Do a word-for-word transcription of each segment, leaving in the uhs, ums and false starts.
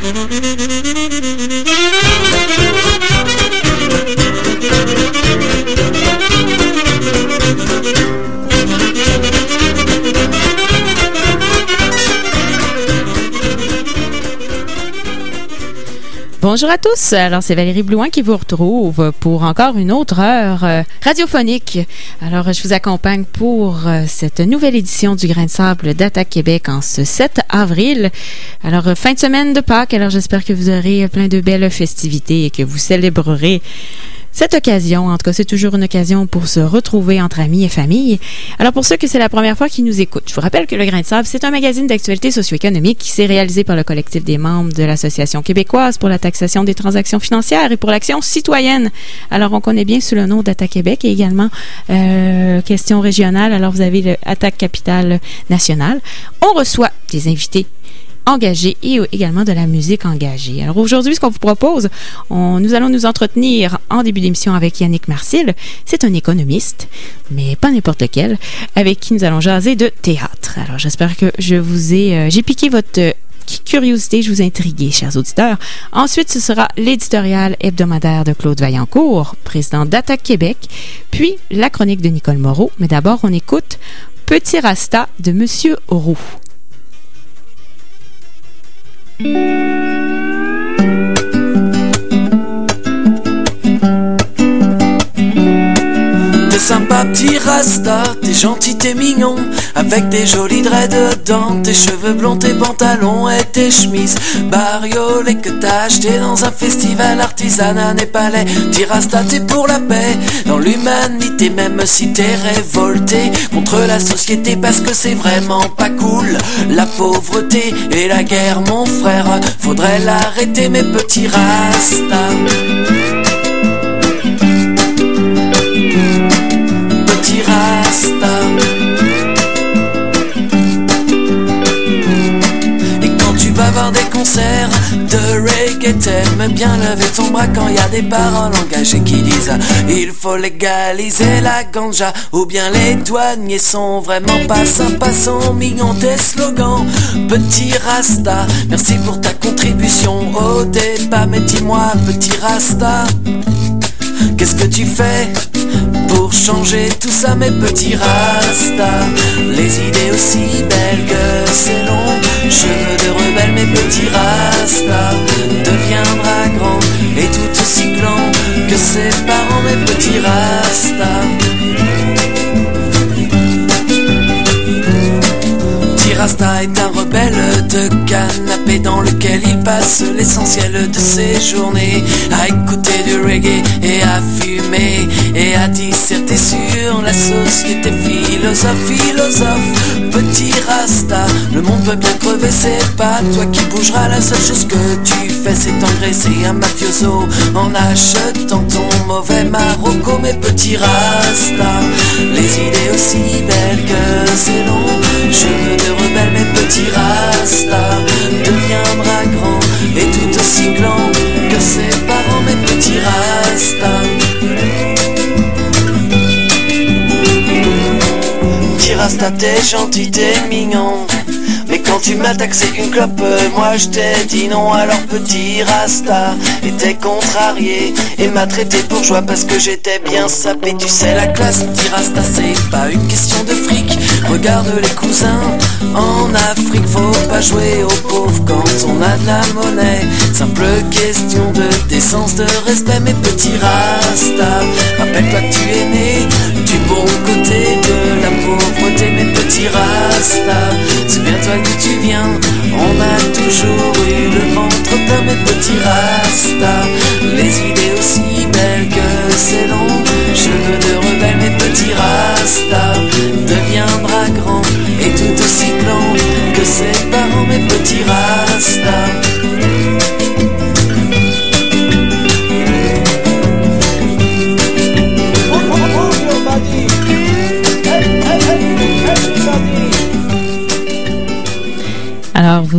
Bonjour à tous, alors c'est Valérie Blouin qui vous retrouve pour encore une autre heure euh, radiophonique. Alors je vous accompagne pour euh, cette nouvelle édition du Grain de Sable d'Attaque Québec en ce sept avril. Alors euh, fin de semaine de Pâques, alors j'espère que vous aurez plein de belles festivités et que vous célébrerez cette occasion. En tout cas, c'est toujours une occasion pour se retrouver entre amis et famille. Alors, pour ceux que c'est la première fois qui nous écoutent, je vous rappelle que Le Grain de Sable, c'est un magazine d'actualité socio-économique qui s'est réalisé par le collectif des membres de l'Association québécoise pour la taxation des transactions financières et pour l'action citoyenne. Alors, on connaît bien sous le nom d'Attaque Québec et également euh, question régionale. Alors, vous avez le Attaque Capitale Nationale. On reçoit des invités engagés et également de la musique engagée. Alors aujourd'hui, ce qu'on vous propose, on, nous allons nous entretenir en début d'émission avec Yannick Marcil. C'est un économiste, mais pas n'importe lequel, avec qui nous allons jaser de théâtre. Alors j'espère que je vous ai, euh, j'ai piqué votre euh, curiosité, je vous ai intrigué, chers auditeurs. Ensuite, ce sera l'éditorial hebdomadaire de Claude Vaillancourt, président d'Attaque Québec, puis la chronique de Nicole Moreau. Mais d'abord, on écoute Petit Rasta de Monsieur Roux. T'es sympa petit rasta, t'es gentil, t'es mignon, avec tes jolis dreads dedans, tes cheveux blonds, tes pantalons et tes chemises bariolées que t'as acheté dans un festival artisanal népalais. Petit rasta, t'es pour la paix, dans l'humanité, même si t'es révolté contre la société, parce que c'est vraiment pas cool. La pauvreté et la guerre, mon frère, faudrait l'arrêter, mes petits rastas. Petit rasta. Et quand tu vas voir des concerts de reggae, t'aimes bien lever ton bras quand y a des paroles engagées qui disent il faut légaliser la ganja, ou bien les douaniers sont vraiment pas sympas, sont mignons tes slogans. Petit rasta, merci pour ta contribution au débat, mais dis-moi petit rasta, qu'est-ce que tu fais pour changer tout ça, mes petits rastas? Les idées aussi belles que c'est long, cheveux de rebelle, mes petits rastas. Deviendra grand et tout aussi blanc que ses parents, mes petits rastas. Rasta est un rebelle de canapé dans lequel il passe l'essentiel de ses journées à écouter du reggae et à fumer et à disserter sur la société. Philosophe, philosophe, petit rasta, le monde peut bien crever, c'est pas toi qui bougeras. La seule chose que tu fais, c'est engraisser un mafioso en achetant ton mauvais Marocco, mes petits rasta. Les idées aussi belles que c'est long, cheveux de rebelle, mes petits rastas. Deviendra grand et tout aussi blanc que ses parents, mes petits rastas. Petit rasta, t'es gentil, t'es mignon, mais quand tu m'as taxé une clope, moi je t'ai dit non. Alors petit rasta était contrarié et m'a traité bourgeois parce que j'étais bien sapé. Tu sais la classe, petit rasta, c'est pas une question de fric. Regarde les cousins en Afrique, faut pas jouer aux pauvres quand on a de la monnaie. Simple question de décence, de respect, mes petits rasta. Rappelle-toi que tu es né du bon côté de la pauvreté, mes petits rasta. C'est bien toi que tu viens, on a toujours eu le ventre plein, mes petits rasta. Les idées aussi belles que c'est long, cheveux de rebelle, mes petits rasta. Deviendra grand et tout aussi blanc que ses parents, mes petits rasta.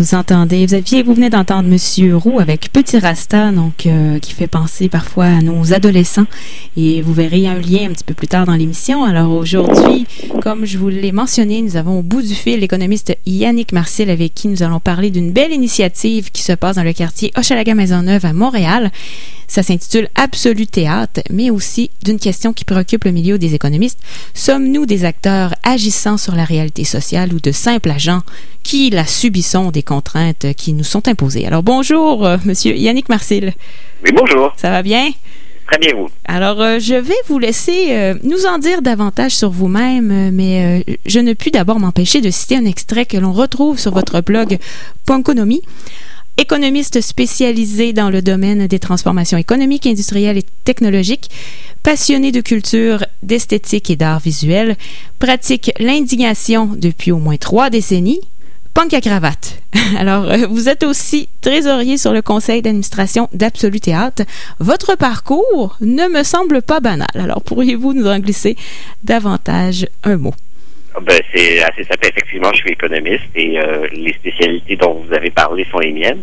vous entendez, vous aviez, vous venez d'entendre Monsieur Roux avec Petit Rasta, donc euh, qui fait penser parfois à nos adolescents. Et vous verrez un lien un petit peu plus tard dans l'émission. Alors aujourd'hui, comme je vous l'ai mentionné, nous avons au bout du fil l'économiste Yannick Marcil avec qui nous allons parler d'une belle initiative qui se passe dans le quartier Hochelaga-Maisonneuve à Montréal. Ça s'intitule Absolu Théâtre, mais aussi d'une question qui préoccupe le milieu des économistes. Sommes-nous des acteurs agissant sur la réalité sociale ou de simples agents qui la subissons des contraintes qui nous sont imposées? Alors bonjour, euh, Monsieur Yannick Marcil. Oui, bonjour. Ça va bien? Très bien, vous. Alors, euh, je vais vous laisser euh, nous en dire davantage sur vous-même, euh, mais euh, je ne puis d'abord m'empêcher de citer un extrait que l'on retrouve sur votre blog Punkonomie. Économiste spécialisé dans le domaine des transformations économiques, industrielles et technologiques, passionné de culture, d'esthétique et d'art visuel, pratique l'indignation depuis au moins trois décennies, punk à cravate. Alors, vous êtes aussi trésorier sur le conseil d'administration d'Absolu Théâtre. Votre parcours ne me semble pas banal. Alors, pourriez-vous nous en glisser davantage un mot? Ben, c'est assez simple. Effectivement, je suis économiste et euh, les spécialités dont vous avez parlé sont les miennes.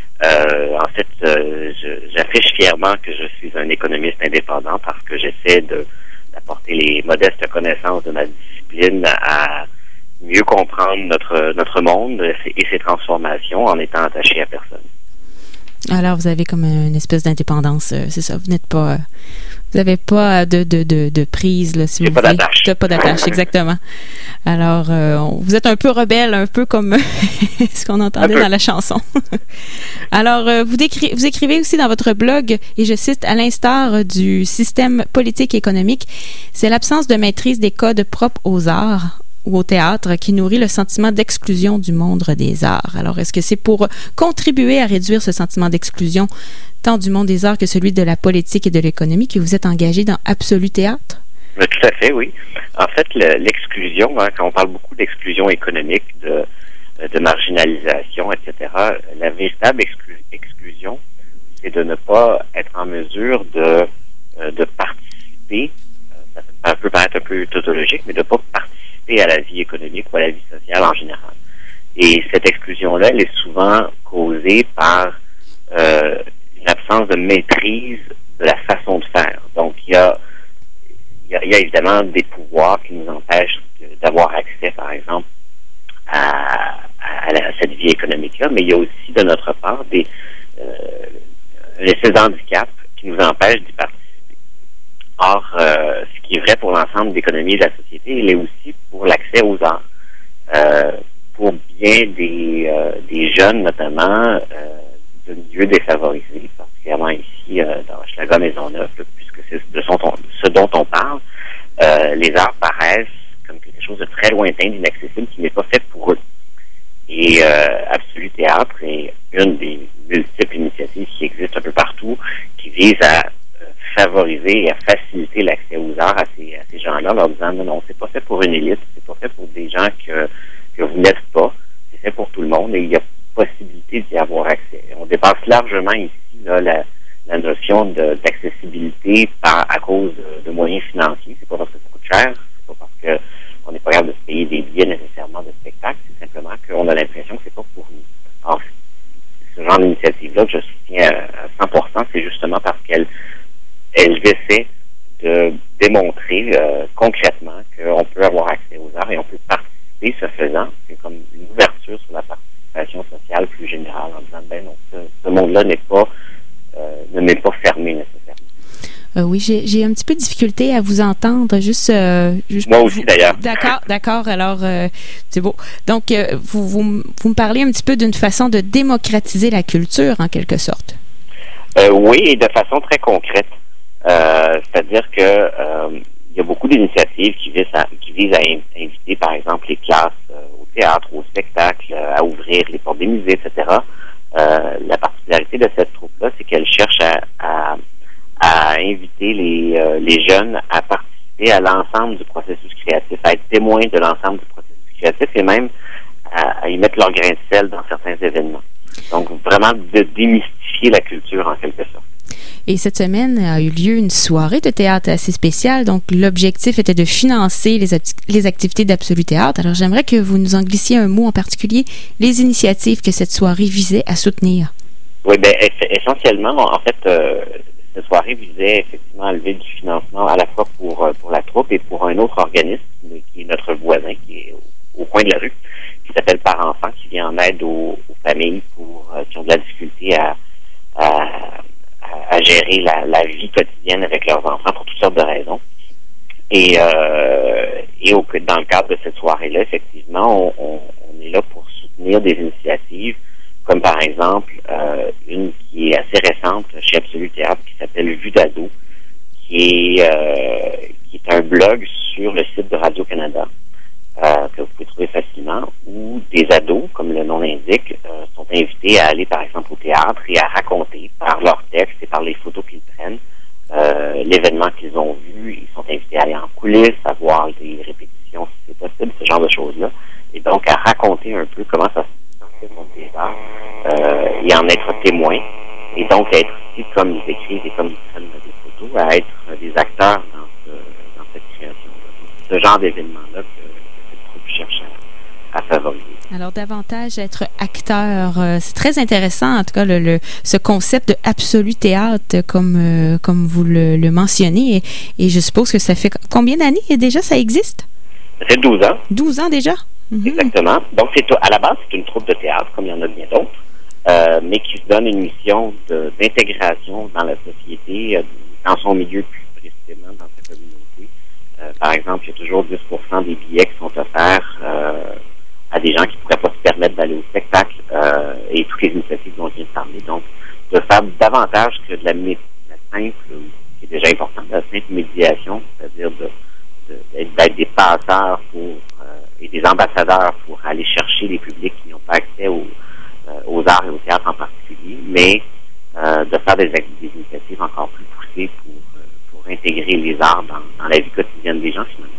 Euh, en fait, euh, je, j'affiche fièrement que je suis un économiste indépendant parce que j'essaie de, d'apporter les modestes connaissances de ma discipline à mieux comprendre notre, notre monde et ses transformations en étant attaché à personne. Alors, vous avez comme une espèce d'indépendance, euh, c'est ça, vous n'êtes pas... Euh, vous n'avez pas de, de, de, de prise, là, si J'ai vous pas voulez. d'attache. Pas d'attache, exactement. Alors, euh, vous êtes un peu rebelle, un peu comme ce qu'on entendait dans la chanson. Alors, euh, vous, décri- vous écrivez aussi dans votre blog, et je cite, « À l'instar du système politique et économique, c'est l'absence de maîtrise des codes propres aux arts ou au théâtre qui nourrit le sentiment d'exclusion du monde des arts. » Alors, est-ce que c'est pour contribuer à réduire ce sentiment d'exclusion tant du monde des arts que celui de la politique et de l'économie que vous êtes engagé dans Absolu Théâtre? Mais tout à fait, oui. En fait, le, l'exclusion, hein, quand on parle beaucoup d'exclusion économique, de, de marginalisation, et cetera, la véritable exclu- exclusion, c'est de ne pas être en mesure de, de participer, ça peut paraître un peu tautologique, mais de ne pas participer à la vie économique ou à la vie sociale en général. Et cette exclusion-là, elle est souvent causée par euh, une absence de maîtrise de la façon de faire. Donc, il y a, il y a, il y a évidemment des pouvoirs qui nous empêchent de, d'avoir accès, par exemple, à, à, la, à cette vie économique-là, mais il y a aussi, de notre part, des euh, une espèce d'handicap qui nous empêche d'y participer. Or, euh, ce qui est vrai pour l'ensemble de l'économie et de la société, il est aussi pour l'accès aux arts. Euh, pour bien des, euh, des jeunes, notamment, euh, de milieux défavorisés, particulièrement ici euh, dans Hochelaga-Maisonneuve, puisque c'est de son, ce dont on parle, euh, les arts paraissent comme quelque chose de très lointain, d'inaccessible, qui n'est pas fait pour eux. Et euh, Absolu Théâtre est une des multiples initiatives qui existent un peu partout, qui visent à euh, favoriser et à faciliter l'accès aux arts à ces, à ces gens-là, leur disant non, non, c'est pas fait pour une élite, c'est pas fait pour des gens que, que vous n'êtes pas, c'est fait pour tout le monde et il y a possibilité d'y avoir accès. On dépasse largement ici là, la, la notion de, d'accessibilité par, à cause de, de moyens financiers. C'est pas parce que ça coûte cher, c'est pas parce que on n'est pas capable de se payer des billets nécessairement de spectacle, c'est simplement qu'on a l'impression que c'est pas pour nous. Alors, ce genre d'initiative-là que je soutiens à cent pour cent, c'est justement parce qu'elle elle essaie de démontrer euh, concrètement qu'on peut avoir accès aux arts et on peut participer ce faisant. C'est comme une ouverture sur la participation sociale plus générale en disant, ben non, ce, ce monde-là n'est pas, euh, ne m'est pas fermé nécessairement. Euh, oui, j'ai, j'ai un petit peu de difficulté à vous entendre. Juste, euh, juste Moi aussi, vous... d'ailleurs. D'accord, d'accord. Alors, euh, c'est beau. Donc, euh, vous, vous, vous me parlez un petit peu d'une façon de démocratiser la culture, en quelque sorte. Euh, oui, et de façon très concrète. Euh, c'est-à-dire que euh, il y a beaucoup d'initiatives qui visent à, qui visent à in- inviter, par exemple, les classes euh, au théâtre, au spectacle, euh, à ouvrir les portes des musées, et cetera. Euh, la particularité de cette troupe-là, c'est qu'elle cherche à, à, à inviter les, euh, les jeunes à participer à l'ensemble du processus créatif, à être témoins de l'ensemble du processus créatif et même à, à y mettre leur grain de sel dans certains événements. Donc, vraiment de démystifier la culture en quelque sorte. Et cette semaine a eu lieu une soirée de théâtre assez spéciale. Donc, l'objectif était de financer les, les activités d'Absolu Théâtre. Alors, j'aimerais que vous nous en glissiez un mot en particulier, les initiatives que cette soirée visait à soutenir. Oui, bien, essentiellement, en fait, euh, cette soirée visait effectivement à lever du financement à la fois pour, pour la troupe et pour un autre organisme qui est notre voisin, qui est au, au coin de la rue, qui s'appelle Par Enfant, qui vient en aide aux, aux familles pour euh, qui ont de la difficulté à, à, à gérer la, la vie quotidienne avec leurs enfants pour toutes sortes de raisons. Et, euh, et au, dans le cadre de cette soirée-là, effectivement, on, on, on est là pour soutenir des initiatives, comme par exemple euh, une qui est assez récente chez Absolu Théâtre, qui s'appelle Vue d'ado, qui est, euh, qui est un blog sur le site de Radio-Canada, euh, que vous pouvez trouver facilement, où des ados, comme le nom l'indique, euh, sont invités à aller, par exemple, au théâtre et à raconter par leurs textes et par les photos qu'ils prennent euh, l'événement qu'ils ont vu. Ils sont invités à aller en coulisses, à voir des répétitions, si c'est possible, ce genre de choses-là. Et donc, à raconter un peu comment ça se passe au théâtre euh, et en être témoin. Et donc, être aussi, comme ils écrivent et comme ils prennent des photos, à être des acteurs dans, ce, dans cette création-là. C'est ce genre d'événement-là que, que cette troupe cherche à, à favoriser. Alors, davantage être acteur, euh, c'est très intéressant, en tout cas, le, le, ce concept de Absolu Théâtre, comme, euh, comme vous le, le mentionnez. Et, et je suppose que ça fait combien d'années déjà ça existe? Ça fait douze ans. douze ans déjà? Mm-hmm. Exactement. Donc, c'est à la base, c'est une troupe de théâtre, comme il y en a bien d'autres. Euh, mais qui se donne une mission de, d'intégration dans la société, euh, dans son milieu plus précisément, dans sa communauté. Euh, par exemple, il y a toujours dix pour cent des billets qui sont offerts euh, à des gens qui ne pourraient pas se permettre d'aller au spectacle euh, et toutes les initiatives dont je viens de parler. Donc, de faire davantage que de la, de la simple, qui est déjà importante, de la simple médiation, c'est-à-dire de, de, d'être des passeurs pour, euh, et des ambassadeurs pour aller chercher les publics qui n'ont pas accès aux aux arts et au théâtre en particulier, mais euh, de faire des, des initiatives encore plus poussées pour, euh, pour intégrer les arts dans, dans la vie quotidienne des gens, finalement.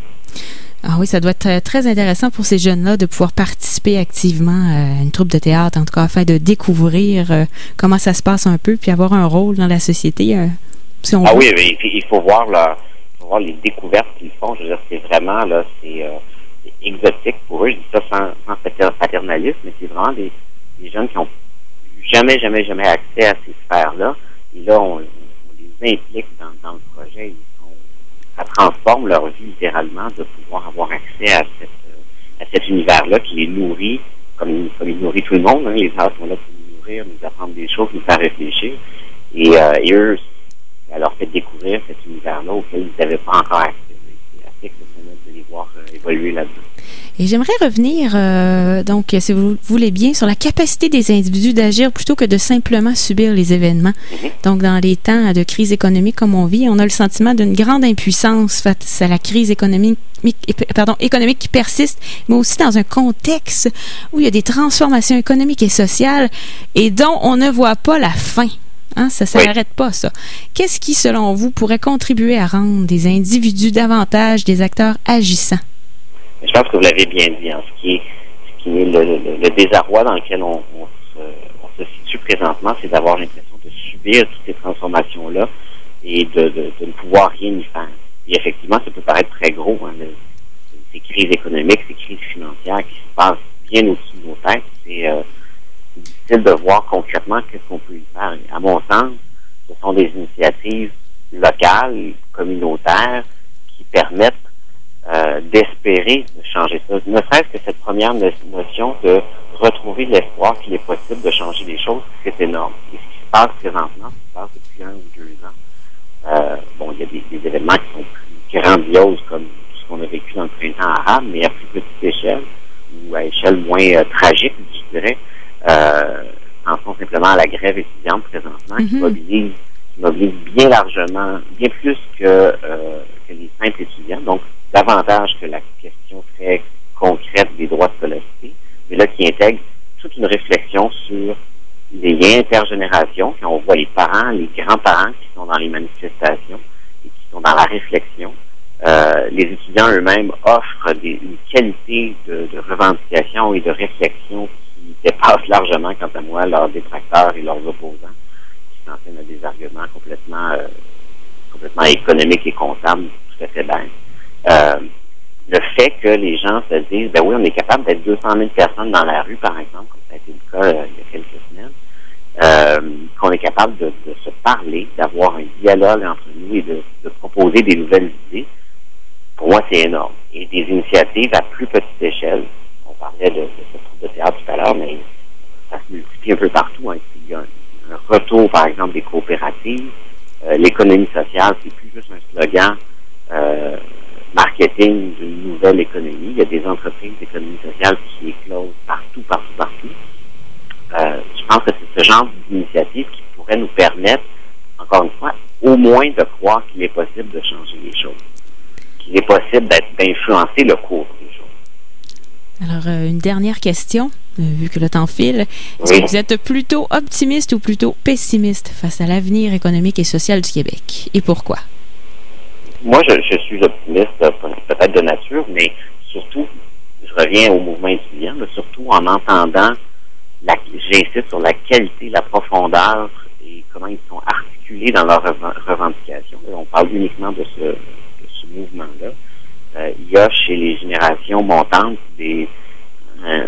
Ah oui, ça doit être très intéressant pour ces jeunes-là de pouvoir participer activement à une troupe de théâtre, en tout cas afin de découvrir euh, comment ça se passe un peu, puis avoir un rôle dans la société. Euh, si on ah veut. Oui, mais il faut voir, là, il faut voir les découvertes qu'ils font. Je veux dire, c'est vraiment, là, c'est, euh, c'est exotique pour eux. Je dis ça sans, sans paternalisme, mais c'est vraiment des des jeunes qui n'ont jamais, jamais, jamais accès à ces sphères-là. Et là, on, on les implique dans, dans le projet. Ils sont, ça transforme leur vie littéralement de pouvoir avoir accès à, cette, à cet univers-là qui les nourrit, comme, comme il nourrit tout le monde. Hein. Les arts sont là pour nous nourrir, nous apprendre des choses, nous faire réfléchir. Et, euh, et eux, ça leur fait découvrir cet univers-là auquel ils n'avaient pas encore accès. C'est assez exceptionnel de les voir euh, évoluer là-dedans. Et j'aimerais revenir, euh, donc, si vous voulez bien, sur la capacité des individus d'agir plutôt que de simplement subir les événements. Mm-hmm. Donc, dans les temps de crise économique comme on vit, on a le sentiment d'une grande impuissance face à la crise économique, pardon, économique qui persiste, mais aussi dans un contexte où il y a des transformations économiques et sociales et dont on ne voit pas la fin. Hein, ça ne s'arrête oui. pas, ça. Qu'est-ce qui, selon vous, pourrait contribuer à rendre des individus davantage des acteurs agissants? Je pense que vous l'avez bien dit, hein, ce qui est, ce qui est le, le, le désarroi dans lequel on, on, se, on se situe présentement, c'est d'avoir l'impression de subir toutes ces transformations-là et de, de, de ne pouvoir rien y faire. Et effectivement, ça peut paraître très gros, hein, le, ces crises économiques, ces crises financières qui se passent bien au-dessus de nos têtes. C'est, euh, c'est difficile de voir concrètement qu'est-ce qu'on peut y faire. Et à mon sens, ce sont des initiatives locales, communautaires, qui permettent Euh, d'espérer de changer ça. Ne serait-ce que cette première notion de retrouver l'espoir qu'il est possible de changer les choses, c'est énorme. Et ce qui se passe présentement, ce qui se passe depuis un ou deux ans, euh, bon, il y a des, des événements qui sont plus grandioses, comme ce qu'on a vécu dans le printemps arabe, mais à plus petite échelle, ou à échelle moins euh, tragique, je dirais, euh, pensons simplement à la grève étudiante présentement, mm-hmm. qui mobilise, qui mobilise bien largement, bien plus que, euh, que les simples étudiants. Donc, davantage que la question très concrète des droits de scolarité, mais là qui intègre toute une réflexion sur les liens intergénérations, quand on voit les parents, les grands-parents qui sont dans les manifestations et qui sont dans la réflexion. Euh, les étudiants eux-mêmes offrent des, une qualité de, de revendication et de réflexion qui dépasse largement, quant à moi, leurs détracteurs et leurs opposants, qui s'en tiennent à des arguments complètement, euh, complètement économiques et comptables, tout à fait dingues. Euh, le fait que les gens se disent, ben oui, on est capable d'être deux cent mille personnes dans la rue, par exemple, comme ça a été le cas euh, il y a quelques semaines, euh, qu'on est capable de, de se parler, d'avoir un dialogue entre nous et de, de proposer des nouvelles idées, pour moi, c'est énorme. Et des initiatives à plus petite échelle, on parlait de, de ce troupe de théâtre tout à l'heure, mais ça se multiplie un peu partout. Hein. Il y a un, un retour, par exemple, des coopératives. Euh, l'économie sociale, c'est plus juste un slogan euh, marketing d'une nouvelle économie. Il y a des entreprises d'économie sociale qui éclosent partout, partout, partout. Euh, je pense que c'est ce genre d'initiative qui pourrait nous permettre, encore une fois, au moins de croire qu'il est possible de changer les choses, qu'il est possible d'être, d'influencer le cours des choses. Alors, euh, une dernière question, euh, vu que le temps file. Est-ce Oui. que vous êtes plutôt optimiste ou plutôt pessimiste face à l'avenir économique et social du Québec? Et pourquoi? Moi, je, je suis optimiste, peut-être de nature, mais surtout, je reviens au mouvement étudiant, mais surtout en entendant, la, j'insiste sur la qualité, la profondeur et comment ils sont articulés dans leurs revendications. On parle uniquement de ce, de ce mouvement-là. Euh, il y a chez les générations montantes des, euh,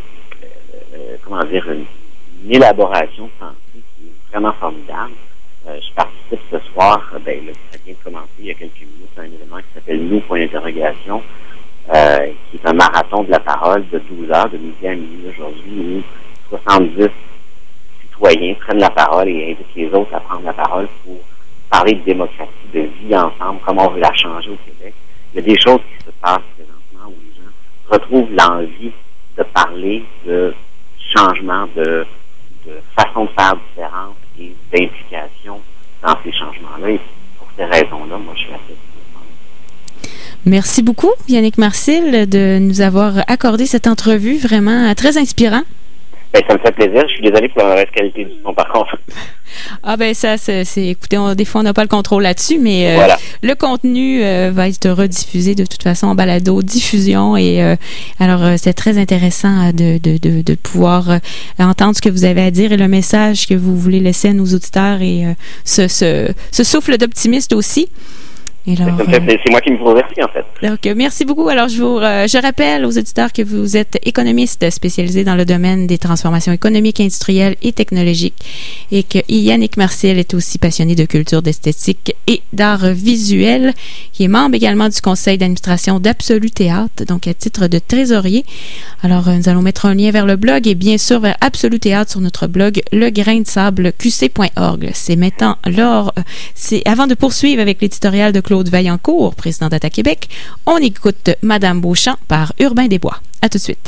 euh, comment dire, une, une élaboration de pensée qui est vraiment formidable. Euh, je participe ce soir, ben, là, ça vient de commencer il y a quelques minutes, à un événement qui s'appelle Nous, point d'interrogation, euh, qui est un marathon de la parole de douze heures, de midi à minuit aujourd'hui, où soixante-dix citoyens prennent la parole et invitent les autres à prendre la parole pour parler de démocratie, de vie ensemble, comment on veut la changer au Québec. Il y a des choses qui se passent présentement où les gens retrouvent l'envie de parler de changement, de, de façon de faire différente et d'implication dans ces changements-là. Et pour ces raisons-là, moi, je suis assez optimiste. Merci beaucoup, Yannick Marcil, de nous avoir accordé cette entrevue vraiment très inspirant. Ben, ça me fait plaisir. Je suis désolé pour la mauvaise qualité du son, par contre. Ah ben ça, c'est, c'est écoutez, on, des fois on n'a pas le contrôle là-dessus, mais euh, voilà. Le contenu euh, va être rediffusé de toute façon en balado, diffusion, et euh, alors euh, c'est très intéressant de, de, de, de pouvoir euh, entendre ce que vous avez à dire et le message que vous voulez laisser à nos auditeurs et euh, ce, ce, ce souffle d'optimiste aussi. Et alors, ça me fait, c'est moi qui me vous remercie, en fait. Donc, merci beaucoup. Alors, je vous, euh, je rappelle aux auditeurs que vous êtes économiste spécialisé dans le domaine des transformations économiques, industrielles et technologiques, et que Yannick Marcil est aussi passionné de culture, d'esthétique et d'art visuel, qui est membre également du conseil d'administration d'Absolu Théâtre, donc à titre de trésorier. Alors, nous allons mettre un lien vers le blog et bien sûr vers Absolu Théâtre sur notre blog le grain de sable q c point org. C'est maintenant lors, c'est avant de poursuivre avec l'éditorial de Claude Vaillancourt, président d'Ata Québec, on écoute Madame Beauchamp par Urbain Desbois. À tout de suite.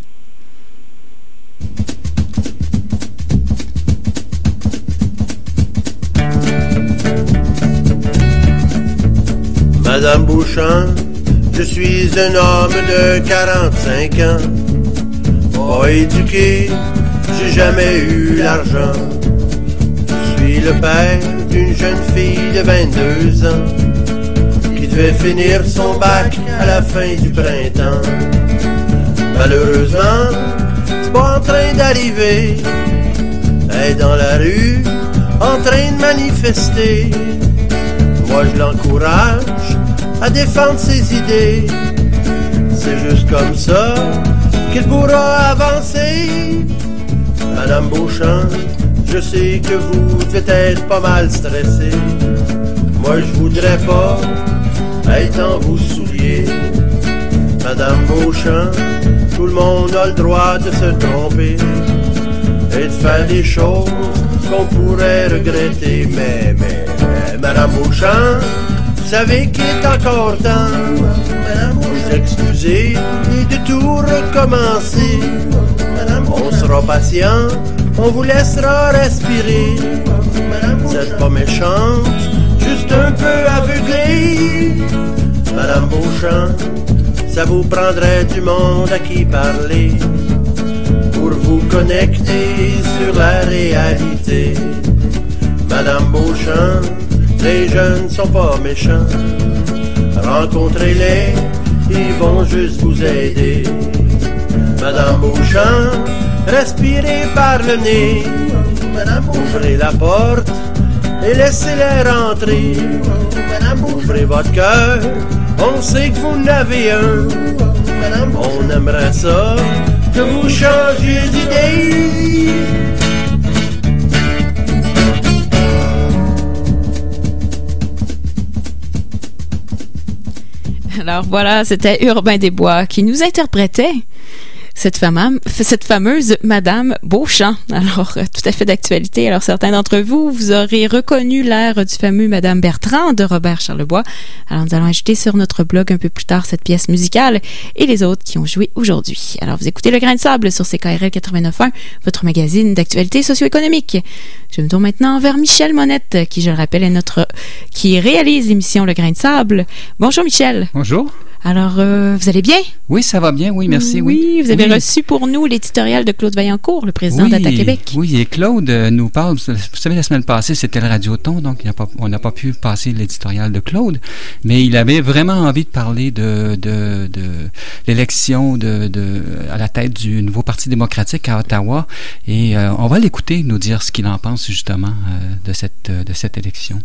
Madame Beauchamp, je suis un homme de quarante-cinq ans, pas éduqué, j'ai jamais eu l'argent. Je suis le père d'une jeune fille de vingt-deux ans qui devait finir son bac à la fin du printemps. Malheureusement, c'est pas en train d'arriver. Elle est dans la rue, en train de manifester. Moi je l'encourage à défendre ses idées. C'est juste comme ça qu'il pourra avancer. Madame Beauchamp, je sais que vous devez être pas mal stressé. Moi je voudrais pas être dans vos souliers. Madame Beauchamp, tout le monde a le droit de se tromper et de faire des choses qu'on pourrait regretter. Mais, mais, mais Madame Beauchamp, vous savez qu'il est encore temps de vous excuser et de tout recommencer. On sera patient, on vous laissera respirer. Vous n'êtes pas méchante, juste un peu aveuglée. Madame Beauchamp, ça vous prendrait du monde à qui parler pour vous connecter sur la réalité. Madame Beauchamp, les jeunes sont pas méchants. Rencontrez-les, ils vont juste vous aider. Madame Beauchamp, respirez par le nez. Ouvrez la porte et laissez-les rentrer. Ouvrez votre cœur, on sait que vous n'avez un. On aimerait ça que vous changiez d'idée. Alors voilà, c'était Urbain Desbois qui nous interprétait cette, femme, cette fameuse Madame Beauchamp. Alors, euh, tout à fait d'actualité. Alors, certains d'entre vous, vous aurez reconnu l'air du fameux Madame Bertrand de Robert Charlebois. Alors, nous allons ajouter sur notre blog un peu plus tard cette pièce musicale et les autres qui ont joué aujourd'hui. Alors, vous écoutez Le Grain de Sable sur C K R L quatre-vingt-neuf point un, votre magazine d'actualité socio-économique. Je me tourne maintenant vers Michel Monette, qui, je le rappelle, est notre, qui réalise l'émission Le Grain de Sable. Bonjour, Michel. Bonjour. Alors, euh, vous allez bien? Oui, ça va bien, oui, merci. Oui, oui. vous avez oui. reçu pour nous l'éditorial de Claude Vaillancourt, le président oui, d'Attaque Québec. Oui, et Claude euh, nous parle, vous savez, la semaine passée, c'était le Radioton, donc il y a pas, on n'a pas pu passer l'éditorial de Claude, mais il avait vraiment envie de parler de, de, de l'élection de, de, à la tête du nouveau Parti démocratique à Ottawa, et euh, on va l'écouter nous dire ce qu'il en pense justement euh, de, cette, de cette élection.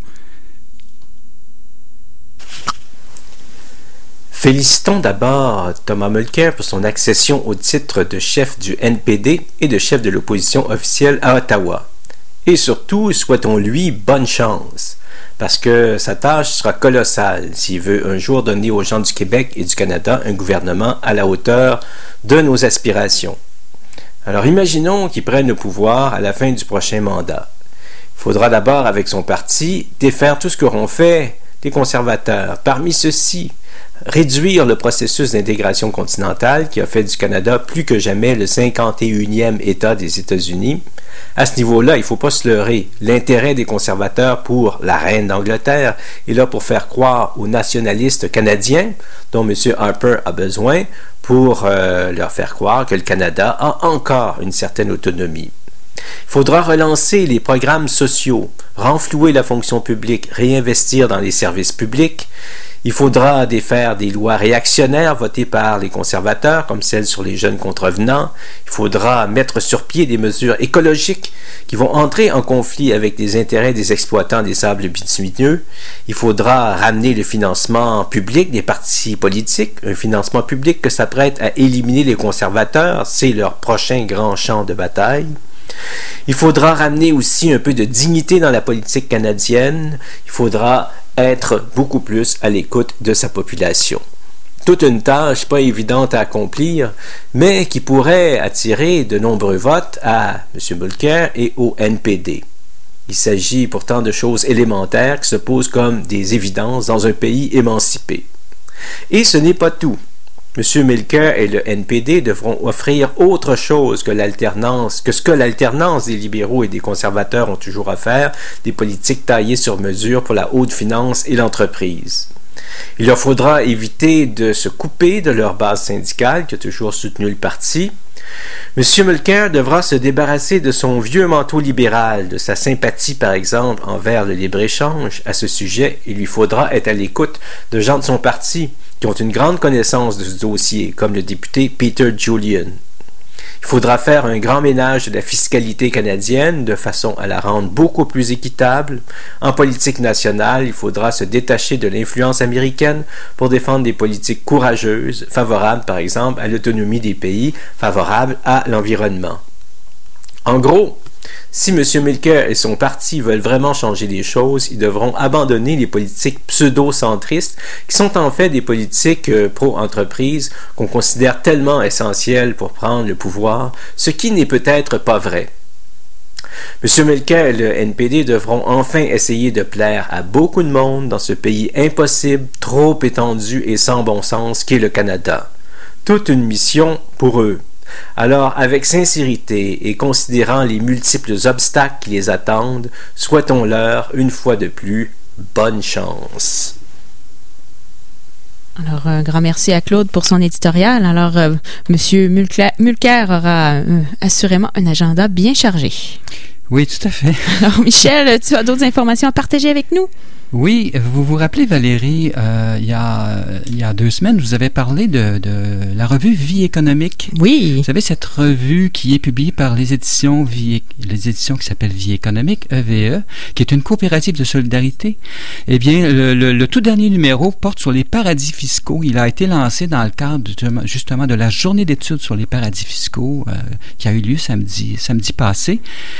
Félicitons d'abord Thomas Mulcair pour son accession au titre de chef du N P D et de chef de l'opposition officielle à Ottawa. Et surtout, souhaitons-lui bonne chance, parce que sa tâche sera colossale s'il veut un jour donner aux gens du Québec et du Canada un gouvernement à la hauteur de nos aspirations. Alors imaginons qu'il prenne le pouvoir à la fin du prochain mandat. Il faudra d'abord, avec son parti, défaire tout ce qu'auront fait les conservateurs. Parmi ceux-ci, réduire le processus d'intégration continentale qui a fait du Canada plus que jamais le cinquante et unième État des États-Unis. À ce niveau-là, il ne faut pas se leurrer. L'intérêt des conservateurs pour la reine d'Angleterre est là pour faire croire aux nationalistes canadiens, dont M. Harper a besoin, pour euh, leur faire croire que le Canada a encore une certaine autonomie. Il faudra relancer les programmes sociaux, renflouer la fonction publique, réinvestir dans les services publics. Il faudra défaire des lois réactionnaires votées par les conservateurs, comme celle sur les jeunes contrevenants. Il faudra mettre sur pied des mesures écologiques qui vont entrer en conflit avec les intérêts des exploitants des sables bitumineux. Il faudra ramener le financement public des partis politiques, un financement public que s'apprête à éliminer les conservateurs. C'est leur prochain grand champ de bataille. Il faudra ramener aussi un peu de dignité dans la politique canadienne. Il faudra être beaucoup plus à l'écoute de sa population. Toute une tâche pas évidente à accomplir, mais qui pourrait attirer de nombreux votes à M. Mulcair et au N P D. Il s'agit pourtant de choses élémentaires qui se posent comme des évidences dans un pays émancipé. Et ce n'est pas tout. M. Mulcair et le N P D devront offrir autre chose que l'alternance, que ce que l'alternance des libéraux et des conservateurs ont toujours à faire, des politiques taillées sur mesure pour la haute finance et l'entreprise. Il leur faudra éviter de se couper de leur base syndicale qui a toujours soutenu le parti. M. Mulcair devra se débarrasser de son vieux manteau libéral, de sa sympathie par exemple envers le libre-échange. À ce sujet, il lui faudra être à l'écoute de gens de son parti qui ont une grande connaissance de ce dossier, comme le député Peter Julian. Il faudra faire un grand ménage de la fiscalité canadienne de façon à la rendre beaucoup plus équitable. En politique nationale, il faudra se détacher de l'influence américaine pour défendre des politiques courageuses, favorables par exemple à l'autonomie des pays, favorables à l'environnement. En gros, si M. Mulcair et son parti veulent vraiment changer les choses, ils devront abandonner les politiques pseudo-centristes qui sont en fait des politiques euh, pro-entreprise qu'on considère tellement essentielles pour prendre le pouvoir, ce qui n'est peut-être pas vrai. M. Mulcair et le N P D devront enfin essayer de plaire à beaucoup de monde dans ce pays impossible, trop étendu et sans bon sens qu'est le Canada. Toute une mission pour eux. Alors, avec sincérité et considérant les multiples obstacles qui les attendent, souhaitons-leur, une fois de plus, bonne chance. Alors, un grand merci à Claude pour son éditorial. Alors, euh, M. Mulcair aura euh, assurément un agenda bien chargé. Oui, tout à fait. Alors, Michel, tu as d'autres informations à partager avec nous? Oui, vous vous rappelez, Valérie, euh, il, y a, il y a deux semaines, vous avez parlé de, de la revue Vie économique. Oui. Vous savez, cette revue qui est publiée par les éditions Vie, les éditions qui s'appellent Vie économique, E V E, qui est une coopérative de solidarité. Eh bien, le, le, le tout dernier numéro porte sur les paradis fiscaux. Il a été lancé dans le cadre justement de la journée d'études sur les paradis fiscaux euh, qui a eu lieu samedi, samedi passé.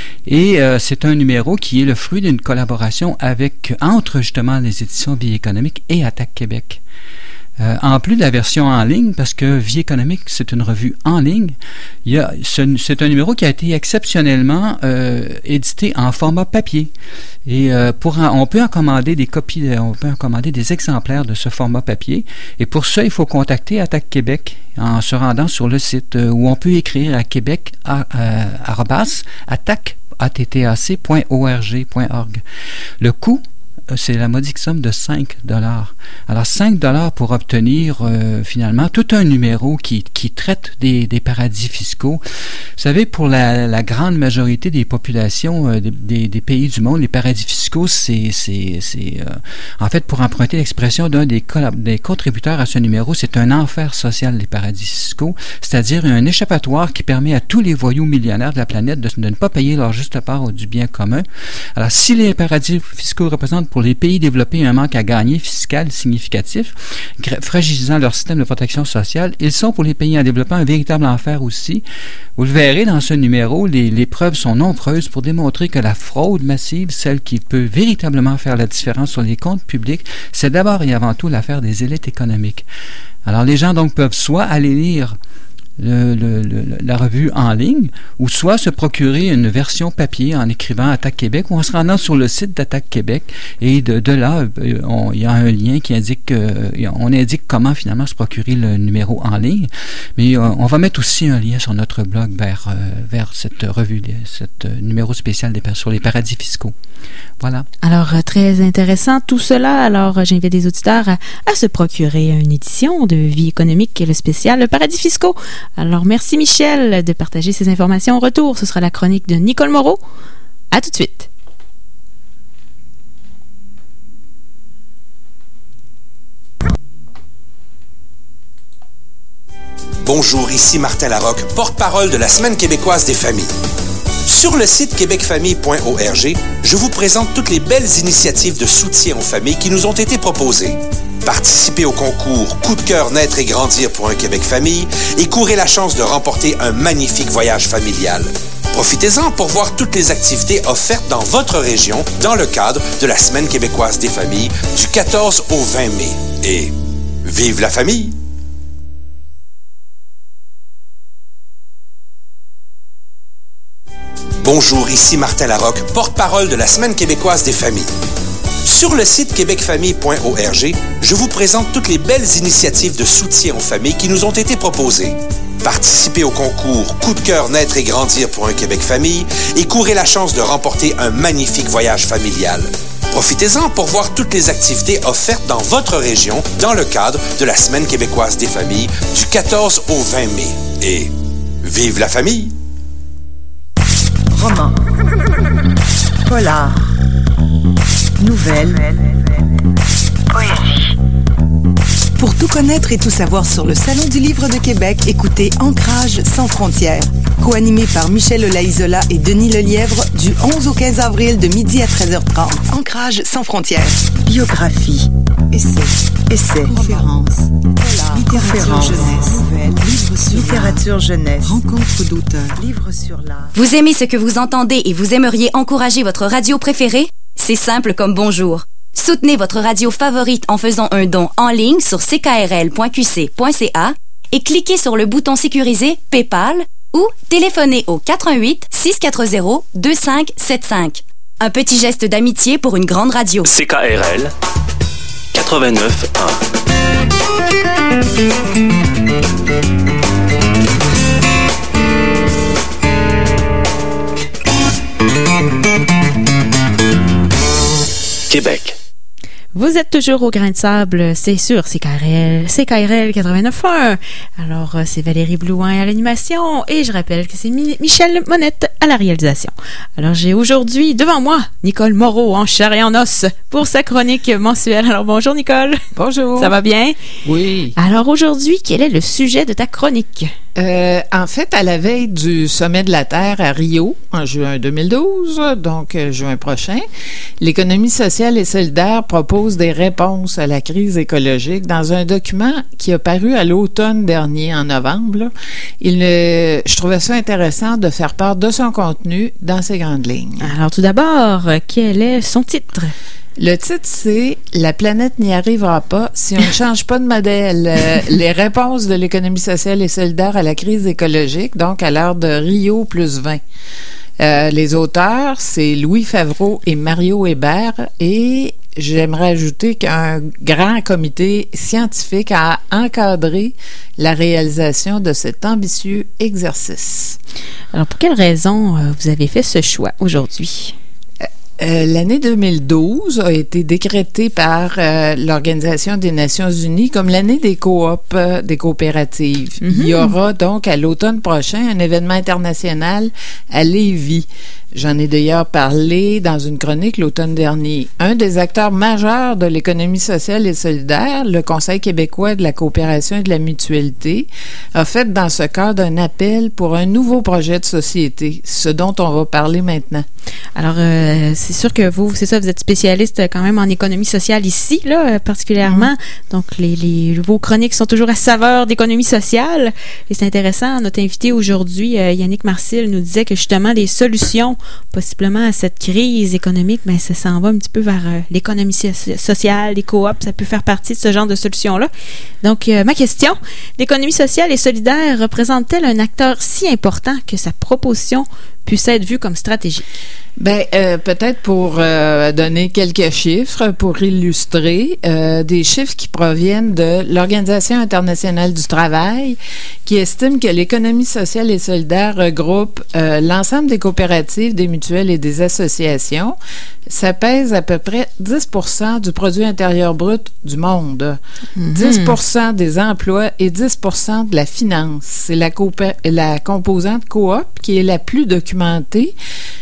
Et euh, c'est un numéro qui est le fruit d'une collaboration avec, entre justement les éditions Vie économique et Attaque Québec. Euh, en plus de la version en ligne, parce que Vie économique, c'est une revue en ligne, il y a, c'est un numéro qui a été exceptionnellement euh, édité en format papier. Et euh, pour en, on peut en commander des copies, on peut en commander des exemplaires de ce format papier. Et pour ça, il faut contacter Attaque Québec en se rendant sur le site euh, où on peut écrire à Québec à, euh, arobase attaque attac point org point org. Le coût, c'est la modique somme de cinq dollars. Alors, cinq dollars pour obtenir euh, finalement tout un numéro qui, qui traite des, des paradis fiscaux. Vous savez, pour la, la grande majorité des populations euh, des, des, des pays du monde, les paradis fiscaux, c'est, c'est, c'est euh, en fait, pour emprunter l'expression d'un des, collab- des contributeurs à ce numéro, c'est un enfer social, les paradis fiscaux, c'est-à-dire un échappatoire qui permet à tous les voyous millionnaires de la planète de, de ne pas payer leur juste part du bien commun. Alors, si les paradis fiscaux représentent pour les pays développés un manque à gagner fiscal significatif, fragilisant leur système de protection sociale, ils sont pour les pays en développement un véritable enfer aussi. Vous le verrez dans ce numéro, les, les preuves sont nombreuses pour démontrer que la fraude massive, celle qui peut véritablement faire la différence sur les comptes publics, c'est d'abord et avant tout l'affaire des élites économiques. Alors les gens donc peuvent soit aller lire Le, le, le, la revue en ligne, ou soit se procurer une version papier en écrivant Attaque Québec ou en se rendant sur le site d'Attaque Québec, et de, de là, on, il y a un lien qui indique, euh, on indique comment finalement se procurer le numéro en ligne, mais euh, on va mettre aussi un lien sur notre blog vers, euh, vers cette revue, cette numéro spécial des, sur les paradis fiscaux. Voilà. Alors, très intéressant tout cela. Alors, j'invite les auditeurs à, à se procurer une édition de Vie économique et le spécial le paradis fiscaux. Alors, merci Michel de partager ces informations. Au retour, ce sera la chronique de Nicole Moreau. À tout de suite. Bonjour, ici Martin Larocque, porte-parole de la Semaine québécoise des familles. Sur le site québec famille point org, je vous présente toutes les belles initiatives de soutien aux familles qui nous ont été proposées. Participez au concours Coup de cœur naître et grandir pour un Québec famille et courez la chance de remporter un magnifique voyage familial. Profitez-en pour voir toutes les activités offertes dans votre région dans le cadre de la Semaine québécoise des familles du quatorze au vingt mai. Et vive la famille! Bonjour, ici Martin Larocque, porte-parole de la Semaine québécoise des familles. Sur le site québec famille point org, je vous présente toutes les belles initiatives de soutien aux familles qui nous ont été proposées. Participez au concours Coup de cœur naître et grandir pour un Québec famille et courez la chance de remporter un magnifique voyage familial. Profitez-en pour voir toutes les activités offertes dans votre région dans le cadre de la Semaine québécoise des familles du quatorze au vingt mai. Et vive la famille! Roman, polar, nouvelles, poésie. Pour tout connaître et tout savoir sur le Salon du Livre de Québec, écoutez Ancrage sans frontières, co-animé par Michel Laïzola et Denis Lelièvre du onze au quinze avril de midi à treize heures trente. Ancrage sans frontières. Biographie, essais, essais, conférences, littérature jeunesse, nouvelles, livres sur littérature jeunesse, rencontres d'auteurs, livres sur l'art. Vous aimez ce que vous entendez et vous aimeriez encourager votre radio préférée? C'est simple comme bonjour. Soutenez votre radio favorite en faisant un don en ligne sur c k r l point q c point c a et cliquez sur le bouton sécurisé PayPal ou téléphonez au quatre un huit, six quatre zéro, deux cinq sept cinq. Un petit geste d'amitié pour une grande radio. C K R L quatre-vingt-neuf un. Québec. Vous êtes toujours au Grain de Sable, c'est sûr, c'est C K R L, C K R L quatre-vingt-neuf point un. Alors, c'est Valérie Blouin à l'animation et je rappelle que c'est Mi- Michel Monette à la réalisation. Alors, j'ai aujourd'hui devant moi Nicole Moreau en chair et en os pour sa chronique mensuelle. Alors, bonjour Nicole. Bonjour. Ça va bien? Oui. Alors, aujourd'hui, quel est le sujet de ta chronique? Euh, en fait, à la veille du Sommet de la Terre à Rio, en juin deux mille douze, donc euh, juin prochain, l'économie sociale et solidaire propose des réponses à la crise écologique dans un document qui a paru à l'automne dernier, en novembre. Là. Il, euh, je trouvais ça intéressant de faire part de son contenu dans ses grandes lignes. Alors, tout d'abord, quel est son titre? Le titre, c'est « La planète n'y arrivera pas si on ne change pas de modèle euh, ». Les réponses de l'économie sociale et solidaire à la crise écologique, donc à l'heure de Rio plus vingt. Euh, les auteurs, c'est Louis Favreau et Mario Hébert, et j'aimerais ajouter qu'un grand comité scientifique a encadré la réalisation de cet ambitieux exercice. Alors, pour quelle raison euh, vous avez fait ce choix aujourd'hui? Euh, l'année deux mille douze a été décrétée par euh, l'Organisation des Nations Unies comme l'année des coops, euh, des coopératives. Mm-hmm. Il y aura donc à l'automne prochain un événement international à Lévis. J'en ai d'ailleurs parlé dans une chronique l'automne dernier. Un des acteurs majeurs de l'économie sociale et solidaire, le Conseil québécois de la coopération et de la mutualité, a fait dans ce cadre un appel pour un nouveau projet de société, ce dont on va parler maintenant. Alors, euh, c'est sûr que vous, c'est ça, vous êtes spécialiste quand même en économie sociale ici, là, particulièrement. Mmh. Donc, les, les, vos chroniques sont toujours à saveur d'économie sociale. Et c'est intéressant, notre invité aujourd'hui, euh, Yannick Marcil, nous disait que justement, les solutions possiblement à cette crise économique, ben, ça s'en va un petit peu vers euh, l'économie so- sociale, les coops, ça peut faire partie de ce genre de solutions-là. Donc, euh, ma question, l'économie sociale et solidaire représente-t-elle un acteur si important que sa proposition puisse être vue comme stratégique? Ben euh, peut-être pour euh, donner quelques chiffres pour illustrer euh, des chiffres qui proviennent de l'Organisation internationale du travail qui estime que l'économie sociale et solidaire regroupe euh, l'ensemble des coopératives, des mutuelles et des associations. Ça pèse à peu près dix pour cent du produit intérieur brut du monde, mm-hmm. dix pour cent des emplois et dix pour cent de la finance. C'est la, coopé- la composante coop qui est la plus documentée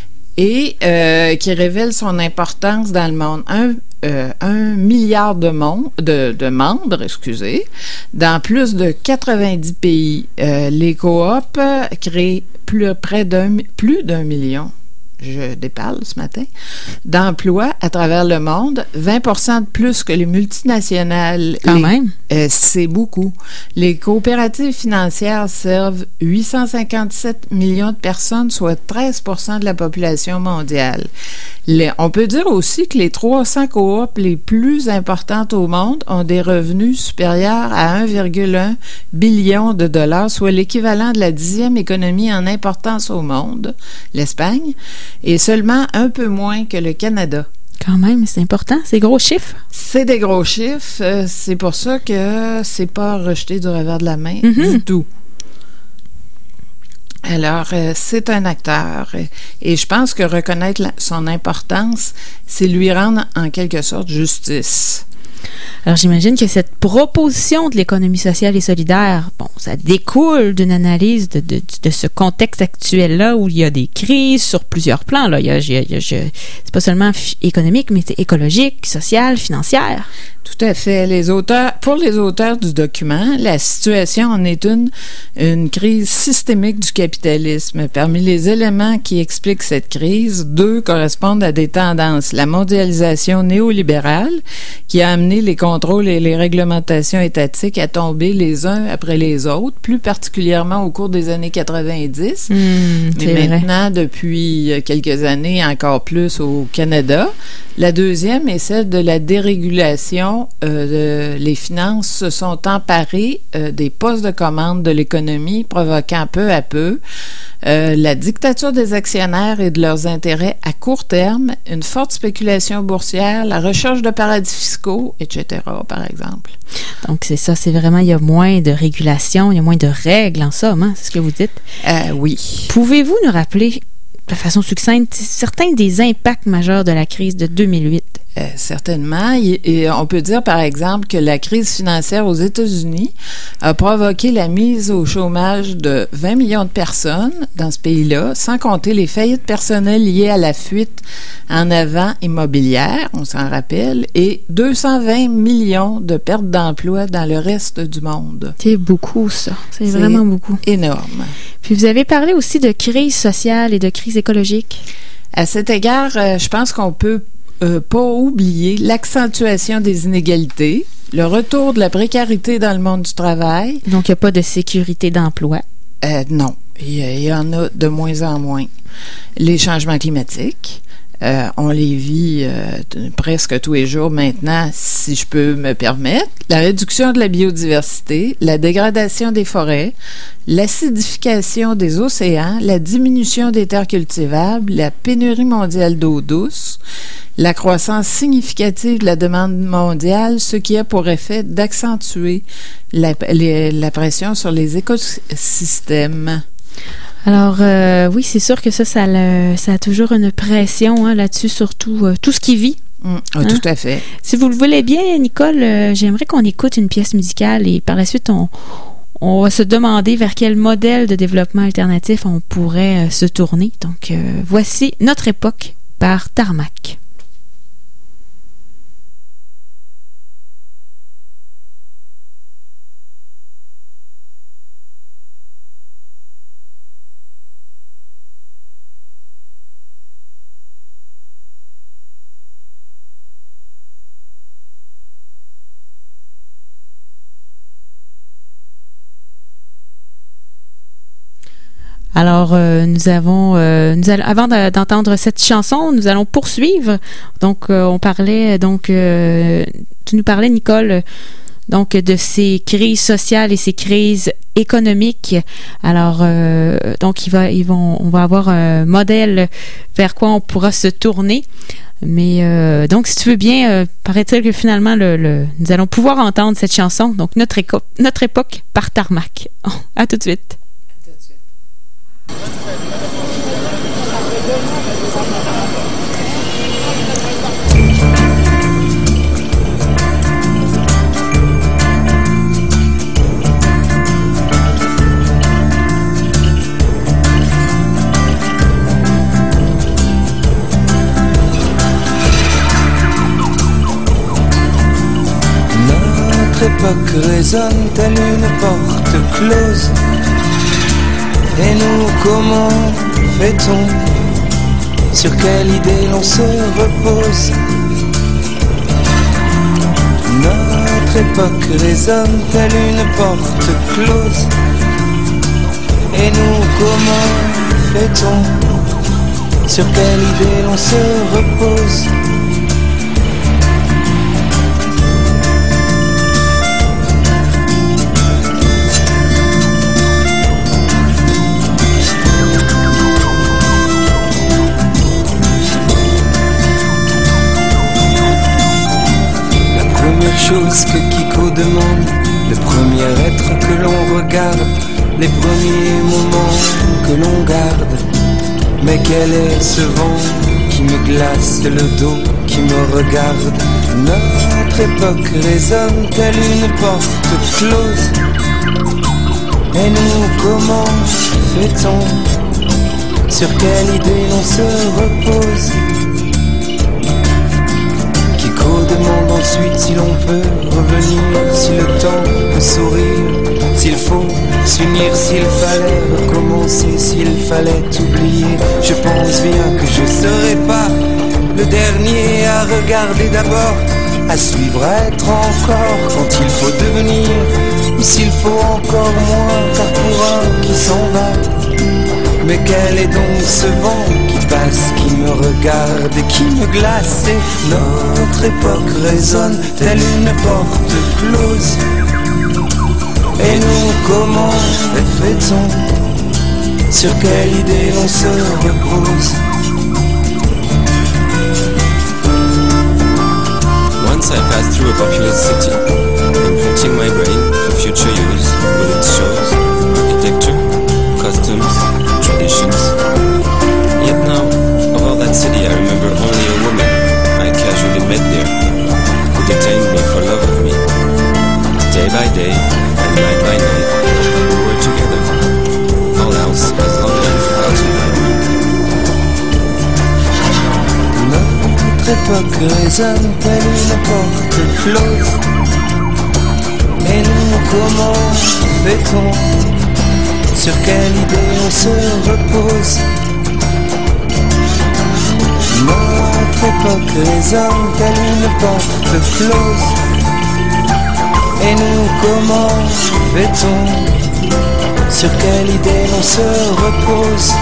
et euh, qui révèle son importance dans le monde. Un, euh, un milliard de, mon, de, de membres, excusez, dans plus de quatre-vingt-dix pays. Euh, les coops créent plus, près d'un, plus d'un million. Je déparle ce matin, d'emplois à travers le monde, vingt pour cent de plus que les multinationales. Quand les, même. Euh, c'est beaucoup. Les coopératives financières servent huit cent cinquante-sept millions de personnes, soit treize pour cent de la population mondiale. Les, on peut dire aussi que les trois cents coops les plus importantes au monde ont des revenus supérieurs à un virgule un billion de dollars, soit l'équivalent de la dixième économie en importance au monde, l'Espagne, et seulement un peu moins que le Canada. Quand même, c'est important, c'est gros chiffres. C'est des gros chiffres, euh, c'est pour ça que c'est pas rejeté du revers de la main mm-hmm. du tout. Alors, euh, c'est un acteur et je pense que reconnaître la, son importance, c'est lui rendre en quelque sorte justice. Alors, j'imagine que cette proposition de l'économie sociale et solidaire, bon, ça découle d'une analyse de, de, de ce contexte actuel-là où il y a des crises sur plusieurs plans. Là. Il y a, il y a, il y a, c'est pas seulement f- économique, mais c'est écologique, social, financière. Tout à fait. Les auteurs, pour les auteurs du document, la situation en est une, une crise systémique du capitalisme. Parmi les éléments qui expliquent cette crise, deux correspondent à des tendances. La mondialisation néolibérale, qui a amené les contrôles et les réglementations étatiques à tomber les uns après les autres, plus particulièrement au cours des années quatre-vingt-dix. Mmh, mais maintenant, vrai. Depuis quelques années, encore plus au Canada. La deuxième est celle de la dérégulation. Euh, de, les finances se sont emparées euh, des postes de commande de l'économie, provoquant peu à peu euh, la dictature des actionnaires et de leurs intérêts à court terme, une forte spéculation boursière, la recherche de paradis fiscaux, et cetera, par exemple. Donc, c'est ça, c'est vraiment, il y a moins de régulation, il y a moins de règles en somme, hein, c'est ce que vous dites? Euh, oui. Pouvez-vous nous rappeler de façon succincte certains des impacts majeurs de la crise de deux mille huit? Euh, certainement. Et, et on peut dire, par exemple, que la crise financière aux États-Unis a provoqué la mise au chômage de vingt millions de personnes dans ce pays-là, sans compter les faillites personnelles liées à la fuite en avant immobilière, on s'en rappelle, et deux cent vingt millions de pertes d'emplois dans le reste du monde. C'est beaucoup, ça. C'est, C'est vraiment beaucoup. Énorme. Puis vous avez parlé aussi de crise sociale et de crise écologique. À cet égard, euh, je pense qu'on peut Euh, pas oublier l'accentuation des inégalités, le retour de la précarité dans le monde du travail. Donc, il n'y a pas de sécurité d'emploi. Euh, non, il y, y en a de moins en moins. Les changements climatiques, euh, on les vit euh, t- presque tous les jours maintenant, si je peux me permettre. La réduction de la biodiversité, la dégradation des forêts, l'acidification des océans, la diminution des terres cultivables, la pénurie mondiale d'eau douce, la croissance significative de la demande mondiale, ce qui a pour effet d'accentuer la, les, la pression sur les écosystèmes. Alors, euh, oui, c'est sûr que ça, ça, le, ça a toujours une pression hein, là-dessus, surtout euh, tout ce qui vit. Mmh, hein? Tout à fait. Si vous le voulez bien, Nicole, euh, j'aimerais qu'on écoute une pièce musicale et par la suite, on, on va se demander vers quel modèle de développement alternatif on pourrait euh, se tourner. Donc, euh, voici Notre époque par Tarmac. Alors, euh, nous avons, euh, nous allons, avant de, d'entendre cette chanson, nous allons poursuivre. Donc, euh, on parlait, donc, euh, tu nous parlais, Nicole, donc de ces crises sociales et ces crises économiques. Alors, euh, donc, il va, ils vont, on va avoir un modèle vers quoi on pourra se tourner. Mais euh, donc, si tu veux bien, euh, paraît-il que finalement, le, le, nous allons pouvoir entendre cette chanson. Donc, notre, éco- notre époque par Tarmac. À tout de suite. Notre époque résonne telle une porte close. Et nous, comment fait-on? Sur quelle idée l'on se repose? Notre époque résonne telle une porte close. Et nous, comment fait-on? Sur quelle idée l'on se repose? Chose que Kiko demande, le premier être que l'on regarde, les premiers moments que l'on garde. Mais quel est ce vent qui me glace le dos, qui me regarde? Notre époque résonne telle une porte close. Et nous, comment fait-on? Sur quelle idée l'on se repose? Demande ensuite si l'on peut revenir, si le temps peut sourire, s'il faut s'unir, s'il fallait recommencer, s'il fallait oublier. Je pense bien que je serai pas le dernier à regarder d'abord, à suivre, à être encore quand il faut devenir, ou s'il faut encore moins, car pour un qui s'en va. Mais quel est donc ce vent qui passe, qui me regarde et qui me glace? Et notre époque résonne telle une porte close. Et nous, comment fait-on? Sur quelle idée l'on se repose? Once I passed through a populous city, imprinting my brain for future use with its shows, architecture, customs, traditions. Yet by day and night by night, we're together. All else is long enough outside. Notre époque résonne telle une porte close. Et nous, comment fait-on? Sur quelle idée on se repose? Notre époque résonne telle une porte close. Et nous, comment fait-on? Sur quelle idée on se repose?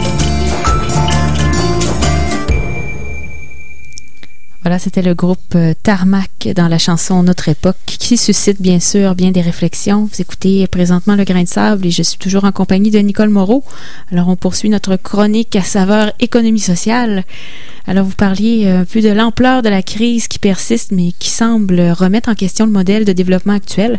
Voilà, c'était le groupe euh, Tarmac dans la chanson Notre époque qui suscite bien sûr bien des réflexions. Vous écoutez présentement Le Grain de Sable et je suis toujours en compagnie de Nicole Moreau. Alors, on poursuit notre chronique à saveur économie sociale. Alors, vous parliez un peu de l'ampleur de la crise qui persiste mais qui semble remettre en question le modèle de développement actuel.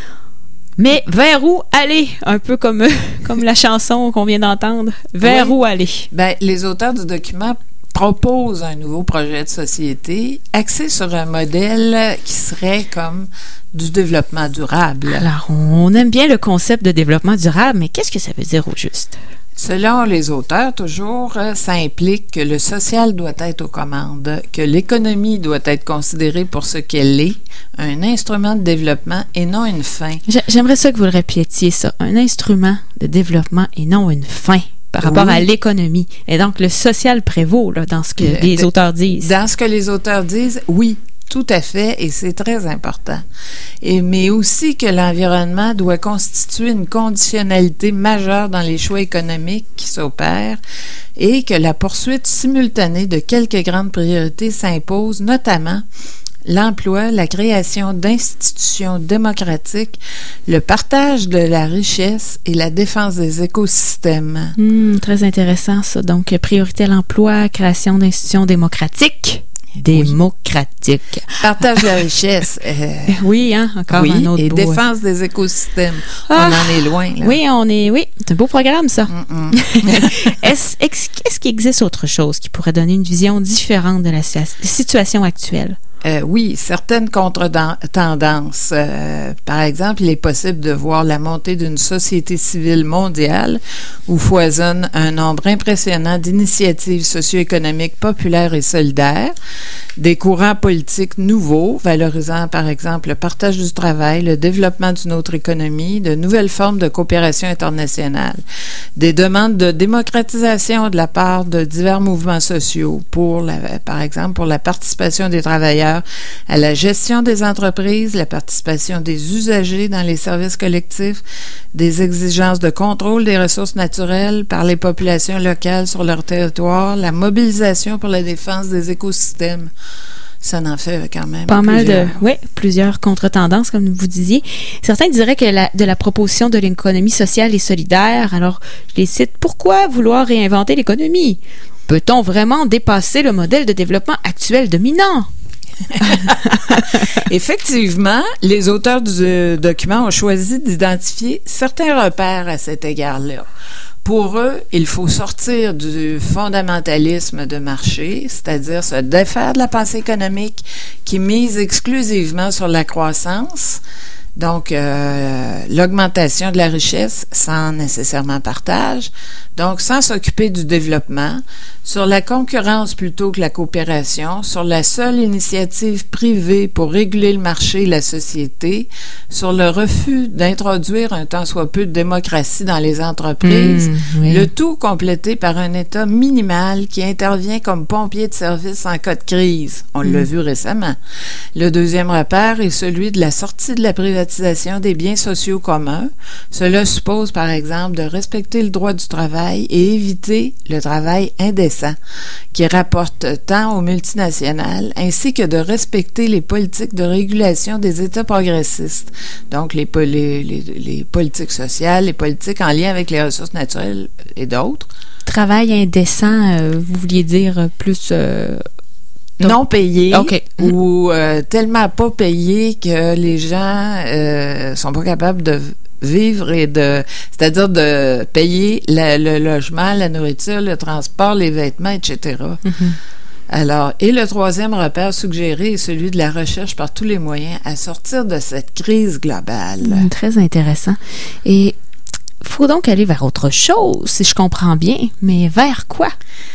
Mais vers où aller? Un peu comme, comme la chanson qu'on vient d'entendre. Vers oui. où aller? Ben, les auteurs du document propose un nouveau projet de société axé sur un modèle qui serait comme du développement durable. Alors, on aime bien le concept de développement durable, mais qu'est-ce que ça veut dire au juste? Selon les auteurs, toujours, ça implique que le social doit être aux commandes, que l'économie doit être considérée pour ce qu'elle est, un instrument de développement et non une fin. J'aimerais ça que vous le répétiez, ça. Un instrument de développement et non une fin. Par rapport oui. à l'économie. Et donc, le social prévaut là, dans ce que euh, les de, auteurs disent. Dans ce que les auteurs disent, oui, tout à fait, et c'est très important. Et, mais aussi que l'environnement doit constituer une conditionnalité majeure dans les choix économiques qui s'opèrent et que la poursuite simultanée de quelques grandes priorités s'impose, notamment l'emploi, la création d'institutions démocratiques, le partage de la richesse et la défense des écosystèmes. Mmh, très intéressant, ça. Donc, priorité à l'emploi, création d'institutions démocratiques. Démocratique. Oui. Partage de la richesse. Euh, oui, hein, encore oui, un autre et beau, défense euh... des écosystèmes. Ah, on en est loin, là. Oui, on est, oui, c'est un beau programme, ça. est-ce, est-ce qu'il existe autre chose qui pourrait donner une vision différente de la situation actuelle? Euh, oui, certaines contre-tendances. Euh, par exemple, il est possible de voir la montée d'une société civile mondiale où foisonne un nombre impressionnant d'initiatives socio-économiques populaires et solidaires, des courants politiques nouveaux, valorisant par exemple le partage du travail, le développement d'une autre économie, de nouvelles formes de coopération internationale, des demandes de démocratisation de la part de divers mouvements sociaux pour, la, par exemple, pour la participation des travailleurs à la gestion des entreprises, la participation des usagers dans les services collectifs, des exigences de contrôle des ressources naturelles par les populations locales sur leur territoire, la mobilisation pour la défense des écosystèmes. Ça en fait quand même pas plusieurs. mal de, oui, plusieurs contre-tendances, comme vous disiez. Certains diraient que la, de la proposition de l'économie sociale et solidaire, alors je les cite, pourquoi vouloir réinventer l'économie? Peut-on vraiment dépasser le modèle de développement actuel dominant? Effectivement, les auteurs du document ont choisi d'identifier certains repères à cet égard-là. Pour eux, il faut sortir du fondamentalisme de marché, c'est-à-dire se défaire de la pensée économique qui mise exclusivement sur la croissance, donc euh, l'augmentation de la richesse sans nécessairement partage, donc sans s'occuper du développement, sur la concurrence plutôt que la coopération, sur la seule initiative privée pour réguler le marché et la société, sur le refus d'introduire un tant soit peu de démocratie dans les entreprises, mmh, oui. le tout complété par un État minimal qui intervient comme pompier de service en cas de crise. On mmh. l'a vu récemment. Le deuxième repère est celui de la sortie de la privatisation des biens sociaux communs. Cela suppose, par exemple, de respecter le droit du travail et éviter le travail indécent qui rapporte tant aux multinationales, ainsi que de respecter les politiques de régulation des États progressistes, donc les, les, les, les politiques sociales, les politiques en lien avec les ressources naturelles et d'autres. Travail indécent, euh, vous vouliez dire plus... Euh non payé okay. ou euh, tellement pas payé que les gens euh, sont pas capables de vivre et de, c'est-à-dire de payer la, le logement, la nourriture, le transport, les vêtements, et cetera. Mm-hmm. Alors, et le troisième repère suggéré est celui de la recherche par tous les moyens à sortir de cette crise globale. Mmh, très intéressant. Et il faut donc aller vers autre chose, si je comprends bien, mais vers quoi?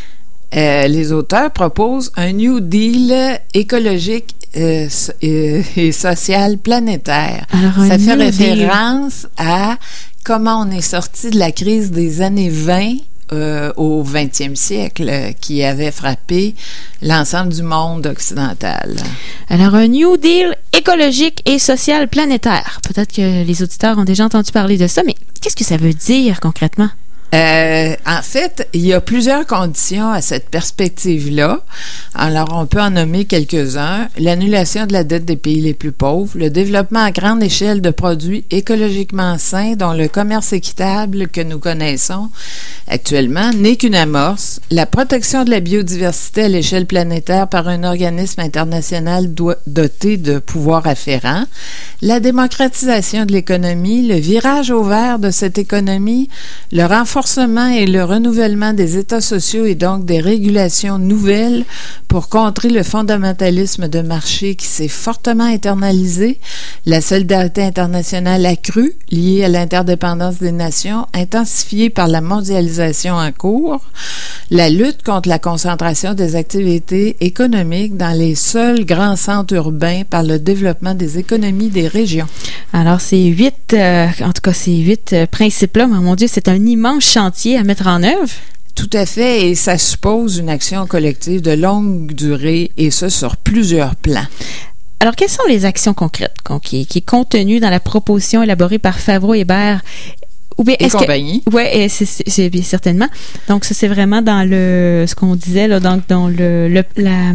Euh, les auteurs proposent un New Deal écologique euh, et, et social planétaire. Alors, ça fait New référence Deal. à comment on est sorti de la crise des années vingt euh, au vingtième siècle euh, qui avait frappé l'ensemble du monde occidental. Alors, un New Deal écologique et social planétaire. Peut-être que les auditeurs ont déjà entendu parler de ça, mais qu'est-ce que ça veut dire concrètement? Euh, en fait, il y a plusieurs conditions à cette perspective-là. Alors, on peut en nommer quelques-uns. L'annulation de la dette des pays les plus pauvres, le développement à grande échelle de produits écologiquement sains dont le commerce équitable que nous connaissons actuellement n'est qu'une amorce, la protection de la biodiversité à l'échelle planétaire par un organisme international do- doté de pouvoirs afférents, la démocratisation de l'économie, le virage au vert de cette économie, le renforcement et le renouvellement des États sociaux et donc des régulations nouvelles pour contrer le fondamentalisme de marché qui s'est fortement internalisé, la solidarité internationale accrue liée à l'interdépendance des nations, intensifiée par la mondialisation en cours, la lutte contre la concentration des activités économiques dans les seuls grands centres urbains par le développement des économies des régions. Alors, ces huit, euh, en tout cas, ces huit euh, principes-là, mon Dieu, c'est un immense chantier à mettre en œuvre. Tout à fait, et ça suppose une action collective de longue durée, et ce, sur plusieurs plans. Alors, quelles sont les actions concrètes qui, qui est contenues dans la proposition élaborée par Favreau Hébert ou bien, et compagnie? Oui, c'est, c'est, c'est bien certainement. Donc, ça, c'est vraiment dans le ce qu'on disait, là, donc, dans le, le la...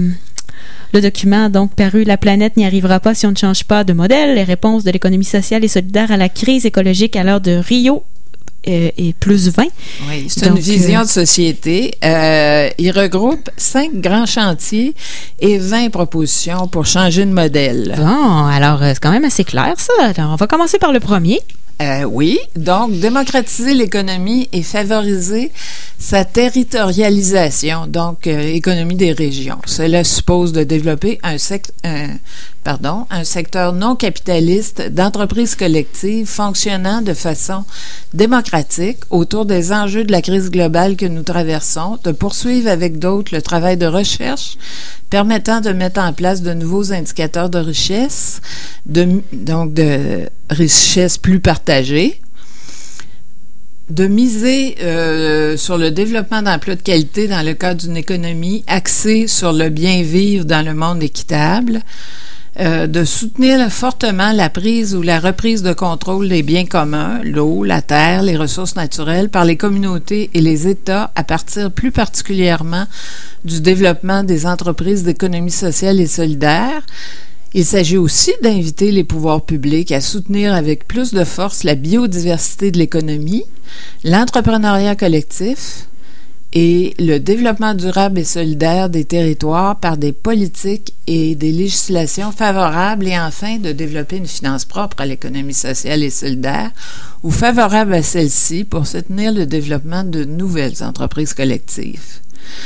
Le document, donc, paru « La planète n'y arrivera pas si on ne change pas de modèle. Les réponses de l'économie sociale et solidaire à la crise écologique à l'heure de Rio euh, et plus vingt. » Oui, c'est donc, une vision euh, de société. Euh, il regroupe cinq grands chantiers et vingt propositions pour changer de modèle. Bon, alors, c'est quand même assez clair, ça. Alors, on va commencer par le premier. Euh, oui, donc démocratiser l'économie et favoriser sa territorialisation, donc euh, économie des régions. Cela suppose de développer un, sect- un, pardon, un secteur non capitaliste d'entreprises collectives fonctionnant de façon démocratique autour des enjeux de la crise globale que nous traversons, de poursuivre avec d'autres le travail de recherche permettant de mettre en place de nouveaux indicateurs de richesse, de, donc de richesse plus partagée, de miser euh, sur le développement d'emplois de qualité dans le cadre d'une économie axée sur le bien-vivre dans le monde équitable, euh, de soutenir fortement la prise ou la reprise de contrôle des biens communs, l'eau, la terre, les ressources naturelles, par les communautés et les États à partir plus particulièrement du développement des entreprises d'économie sociale et solidaire. Il s'agit aussi d'inviter les pouvoirs publics à soutenir avec plus de force la biodiversité de l'économie, l'entrepreneuriat collectif et le développement durable et solidaire des territoires par des politiques et des législations favorables et enfin de développer une finance propre à l'économie sociale et solidaire ou favorable à celle-ci pour soutenir le développement de nouvelles entreprises collectives.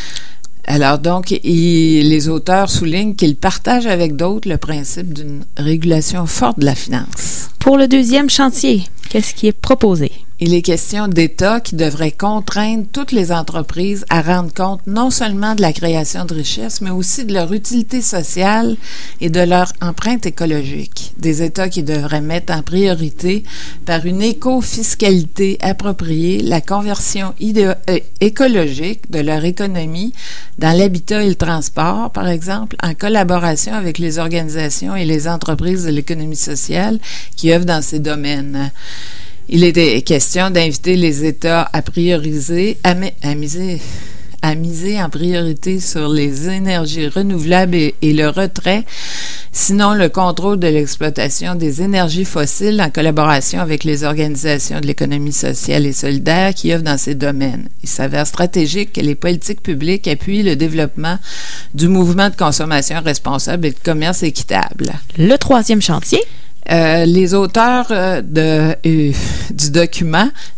Alors donc, il, les auteurs soulignent qu'ils partagent avec d'autres le principe d'une régulation forte de la finance. Pour le deuxième chantier, qu'est-ce qui est proposé? Il est question d'États qui devraient contraindre toutes les entreprises à rendre compte non seulement de la création de richesses, mais aussi de leur utilité sociale et de leur empreinte écologique. Des États qui devraient mettre en priorité, par une éco-fiscalité appropriée, la conversion idéo- euh, écologique de leur économie dans l'habitat et le transport, par exemple, en collaboration avec les organisations et les entreprises de l'économie sociale qui œuvrent dans ces domaines. Il était question d'inviter les États à prioriser, à, à, miser, à miser en priorité sur les énergies renouvelables et, et le retrait, sinon le contrôle de l'exploitation des énergies fossiles en collaboration avec les organisations de l'économie sociale et solidaire qui œuvrent dans ces domaines. Il s'avère stratégique que les politiques publiques appuient le développement du mouvement de consommation responsable et de commerce équitable. Le troisième chantier? Euh, les auteurs euh, de, euh, du document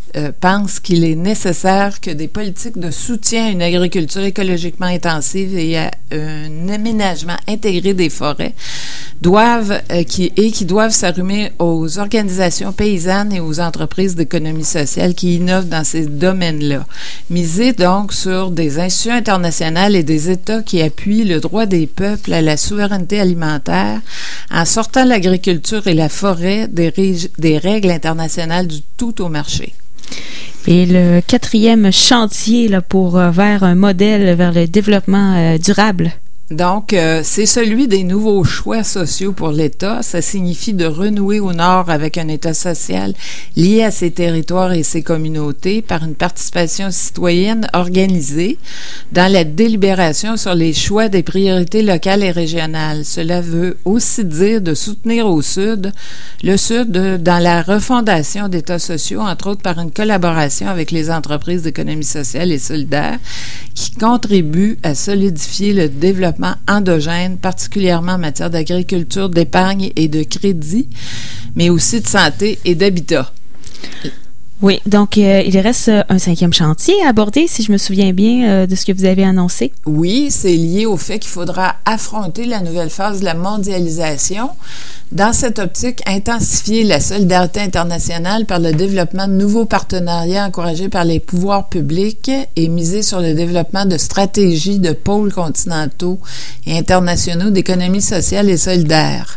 euh, pense qu'il est nécessaire que des politiques de soutien à une agriculture écologiquement intensive et à un aménagement intégré des forêts doivent euh, qui, et qui doivent s'arrimer aux organisations paysannes et aux entreprises d'économie sociale qui innovent dans ces domaines-là. Miser donc sur des institutions internationales et des États qui appuient le droit des peuples à la souveraineté alimentaire en sortant l'agriculture et la forêt des, rég- des règles internationales du tout au marché. Et le quatrième chantier là, pour euh, vers un modèle vers le développement euh, durable. Donc, euh, c'est celui des nouveaux choix sociaux pour l'État. Ça signifie de renouer au Nord avec un État social lié à ses territoires et ses communautés par une participation citoyenne organisée dans la délibération sur les choix des priorités locales et régionales. Cela veut aussi dire de soutenir au Sud, le Sud de, dans la refondation d'États sociaux, entre autres par une collaboration avec les entreprises d'économie sociale et solidaire qui contribuent à solidifier le développement endogène, particulièrement en matière d'agriculture, d'épargne et de crédit, mais aussi de santé et d'habitat. Oui, donc euh, il reste un cinquième chantier à aborder, si je me souviens bien euh, de ce que vous avez annoncé. Oui, c'est lié au fait qu'il faudra affronter la nouvelle phase de la mondialisation. Dans cette optique, intensifier la solidarité internationale par le développement de nouveaux partenariats encouragés par les pouvoirs publics et miser sur le développement de stratégies de pôles continentaux et internationaux d'économie sociale et solidaire.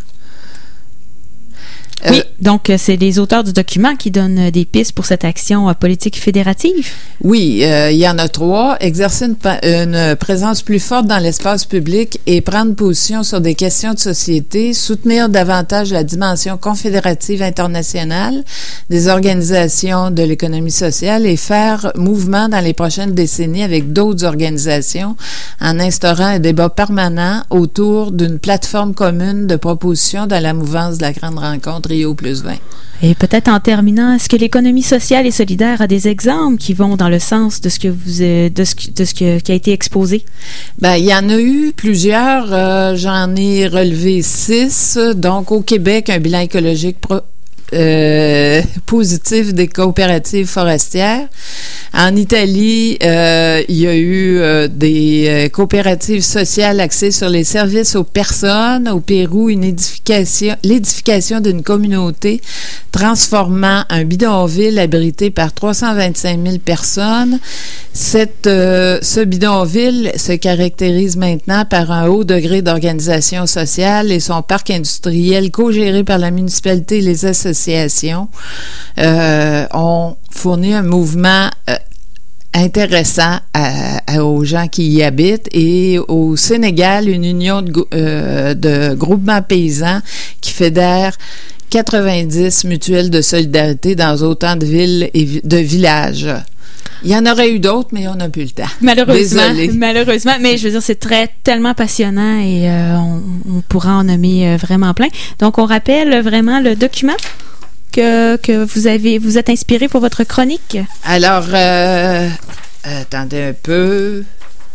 Oui, euh, donc c'est les auteurs du document qui donnent des pistes pour cette action euh, politique fédérative. Oui, euh, il y en a trois. Exercer une, une présence plus forte dans l'espace public et prendre position sur des questions de société, soutenir davantage la dimension confédérative internationale des organisations de l'économie sociale et faire mouvement dans les prochaines décennies avec d'autres organisations en instaurant un débat permanent autour d'une plateforme commune de propositions dans la mouvance de la grande rencontre Rio plus vingt. Et peut-être en terminant, est-ce que l'économie sociale et solidaire a des exemples qui vont dans le sens de ce que vous de ce, de ce que, qui a été exposé? Ben, il y en a eu plusieurs. Euh, j'en ai relevé six. Donc, au Québec, un bilan écologique pro, euh, positif des coopératives forestières. En Italie, euh, il y a eu euh, des euh, coopératives sociales axées sur les services aux personnes. Au Pérou, une édification, l'édification d'une communauté transformant un bidonville abrité par trois cent vingt-cinq mille personnes. Cette, euh, ce bidonville se caractérise maintenant par un haut degré d'organisation sociale et son parc industriel co-géré par la municipalité et les associations euh, ont fourni un mouvement euh, intéressant à, à, aux gens qui y habitent. Et au Sénégal, une union de, euh, de groupements paysans qui fédère quatre-vingt-dix mutuelles de solidarité dans autant de villes et de villages. Il y en aurait eu d'autres, mais on n'a plus le temps. Malheureusement, Désolée. malheureusement. Mais je veux dire, c'est très tellement passionnant et euh, on, on pourra en nommer euh, vraiment plein. Donc, on rappelle vraiment le document que, que vous avez, vous êtes inspiré pour votre chronique. Alors, euh, attendez un peu.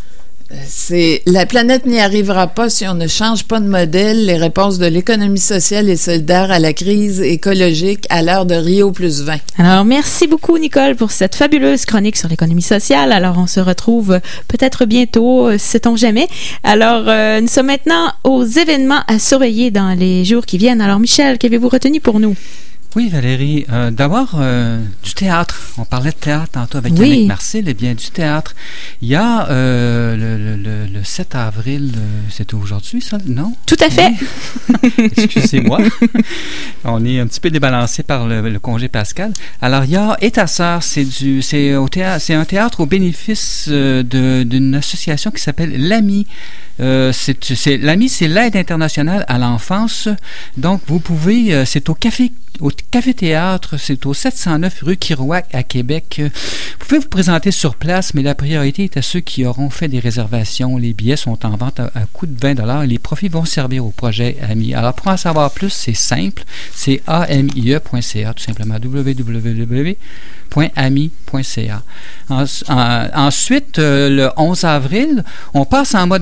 C'est la planète n'y arrivera pas si on ne change pas de modèle. Les réponses de l'économie sociale et solidaire à la crise écologique à l'heure de Rio plus vingt. Alors, merci beaucoup, Nicole, pour cette fabuleuse chronique sur l'économie sociale. Alors, on se retrouve peut-être bientôt, sait-on jamais. Alors, euh, nous sommes maintenant aux événements à surveiller dans les jours qui viennent. Alors, Michel, qu'avez-vous retenu pour nous? Oui, Valérie. Euh, d'abord, euh, du théâtre. On parlait de théâtre tantôt avec oui. Yannick Marcel. Eh bien, du théâtre. Il y a euh, le, le, le sept avril, euh, c'est aujourd'hui, ça? Non? Tout à fait. Oui. Excusez-moi. On est un petit peu débalancé par le, le congé pascal. Alors, il y a Et ta sœur, c'est du, c'est au théâtre, c'est un théâtre au bénéfice euh, de, d'une association qui s'appelle l'Ami. Euh, c'est, c'est, L'Ami, c'est l'aide internationale à l'enfance. Donc, vous pouvez, euh, c'est au café au Café Théâtre, c'est au sept cent neuf rue Kirouac à Québec. Vous pouvez vous présenter sur place, mais la priorité est à ceux qui auront fait des réservations. Les billets sont en vente à, à coût de vingt dollars et les profits vont servir au projet AMI. Alors, pour en savoir plus, c'est simple. C'est a m i e point c a, tout simplement w w w point ami point c a. En, en, ensuite, euh, le onze avril, on passe en mode action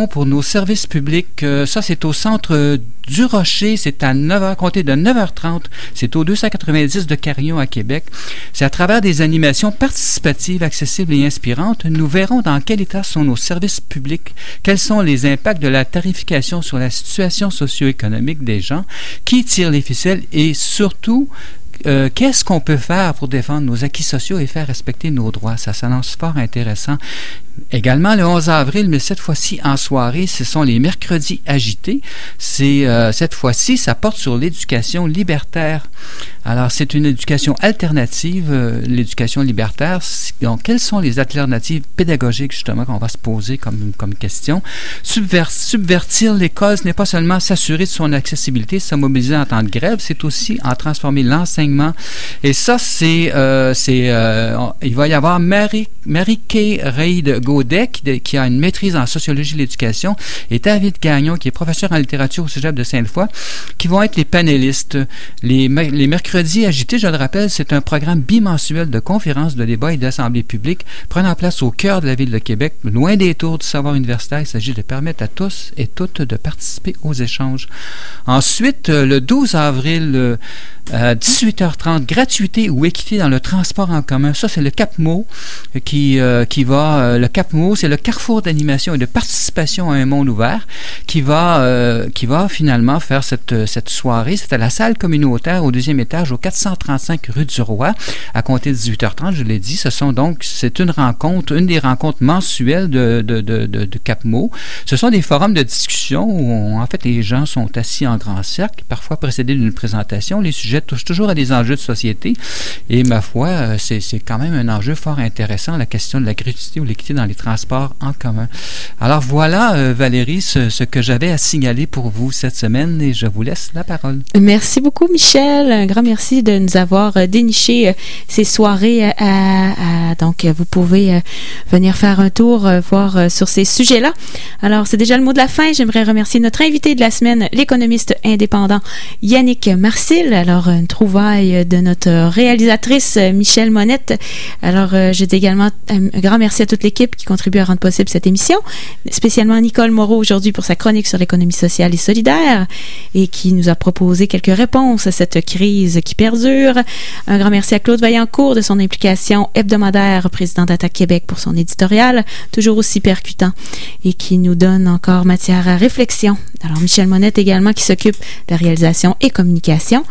pour nos services publics. Euh, ça, c'est au centre euh, du Rocher. C'est à neuf heures, comptez de neuf heures trente. C'est au deux cent quatre-vingt-dix de Carillon à Québec. C'est à travers des animations participatives, accessibles et inspirantes. Nous verrons dans quel état sont nos services publics, quels sont les impacts de la tarification sur la situation socio-économique des gens, qui tire les ficelles et surtout, Euh, qu'est-ce qu'on peut faire pour défendre nos acquis sociaux et faire respecter nos droits? Ça s'annonce fort intéressant. Également, le onze avril, mais cette fois-ci en soirée, ce sont les mercredis agités. C'est, euh, cette fois-ci, ça porte sur l'éducation libertaire. Alors, c'est une éducation alternative, euh, l'éducation libertaire. Donc, quelles sont les alternatives pédagogiques, justement, qu'on va se poser comme, comme question? Subver- subvertir l'école, ce n'est pas seulement s'assurer de son accessibilité, se mobiliser en temps de grève, c'est aussi en transformer l'enseignement. Et ça, c'est, euh, c'est euh, il va y avoir Marie, Marie-Kay Reid-Gaudet, qui, qui a une maîtrise en sociologie de l'éducation, et David Gagnon, qui est professeur en littérature au Cégep de Sainte-Foy, qui vont être les panélistes. Les, les mercredis agités, je le rappelle, c'est un programme bimensuel de conférences, de débats et d'assemblées publiques prenant place au cœur de la ville de Québec, loin des tours du savoir universitaire. Il s'agit de permettre à tous et toutes de participer aux échanges. Ensuite, le douze avril, à dix-huit heures trente, gratuité ou équité dans le transport en commun. Ça, c'est le CAPMO qui, euh, qui va... Euh, le CAPMO, c'est le carrefour d'animation et de participation à un monde ouvert qui va, euh, qui va finalement faire cette, cette soirée. C'est à la salle communautaire au deuxième étage, au quatre cent trente-cinq rue du Roi, à compter de dix-huit heures trente, je l'ai dit. Ce sont donc, c'est une rencontre, une des rencontres mensuelles de, de, de, de, de CAPMO. Ce sont des forums de discussion où, on, en fait, les gens sont assis en grand cercle, parfois précédés d'une présentation. Les sujets touchent toujours à des enjeux de société. Et ma foi, c'est, c'est quand même un enjeu fort intéressant, la question de la gratuité ou l'équité dans les transports en commun. Alors voilà, euh, Valérie, ce, ce que j'avais à signaler pour vous cette semaine et je vous laisse la parole. Merci beaucoup, Michel. Un grand merci de nous avoir euh, déniché euh, ces soirées. À, à, à, donc, euh, vous pouvez euh, venir faire un tour, euh, voir euh, sur ces sujets-là. Alors, c'est déjà le mot de la fin. J'aimerais remercier notre invité de la semaine, l'économiste indépendant Yannick Marcil. Alors, une trouvaille de notre réalisatrice Michelle Monette. Alors, euh, je dis également un grand merci à toute l'équipe qui contribue à rendre possible cette émission, spécialement Nicole Moreau aujourd'hui pour sa chronique sur l'économie sociale et solidaire et qui nous a proposé quelques réponses à cette crise qui perdure. Un grand merci à Claude Vaillancourt de son implication hebdomadaire, président d'Attaque Québec, pour son éditorial, toujours aussi percutant et qui nous donne encore matière à réflexion. Alors, Michelle Monette également qui s'occupe de la réalisation et communication.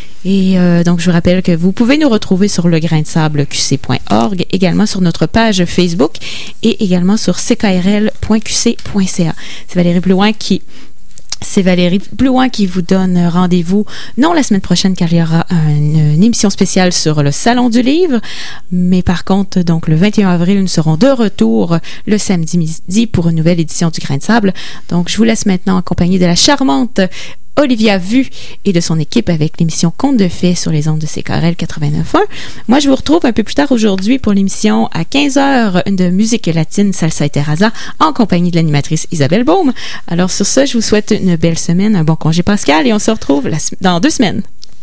Et euh, donc, je vous rappelle que vous pouvez nous retrouver sur le grain de sable q c point org, également sur notre page Facebook et également sur c k r l point q c point c a. C'est Valérie Blouin qui... C'est Valérie Blouin qui vous donne rendez-vous, non la semaine prochaine, car il y aura une, une émission spéciale sur le Salon du Livre, mais par contre, donc le vingt et un avril, nous serons de retour le samedi midi pour une nouvelle édition du Grain de Sable. Donc, je vous laisse maintenant accompagner de la charmante Olivia Vu et de son équipe avec l'émission Contes de fées sur les ondes de C K R L quatre-vingt-neuf point un. Moi, je vous retrouve un peu plus tard aujourd'hui pour l'émission à quinze heures de musique latine Salsa et Terraza en compagnie de l'animatrice Isabelle Baume. Alors sur ce, je vous souhaite une belle semaine, un bon congé pascal et on se retrouve la, dans deux semaines.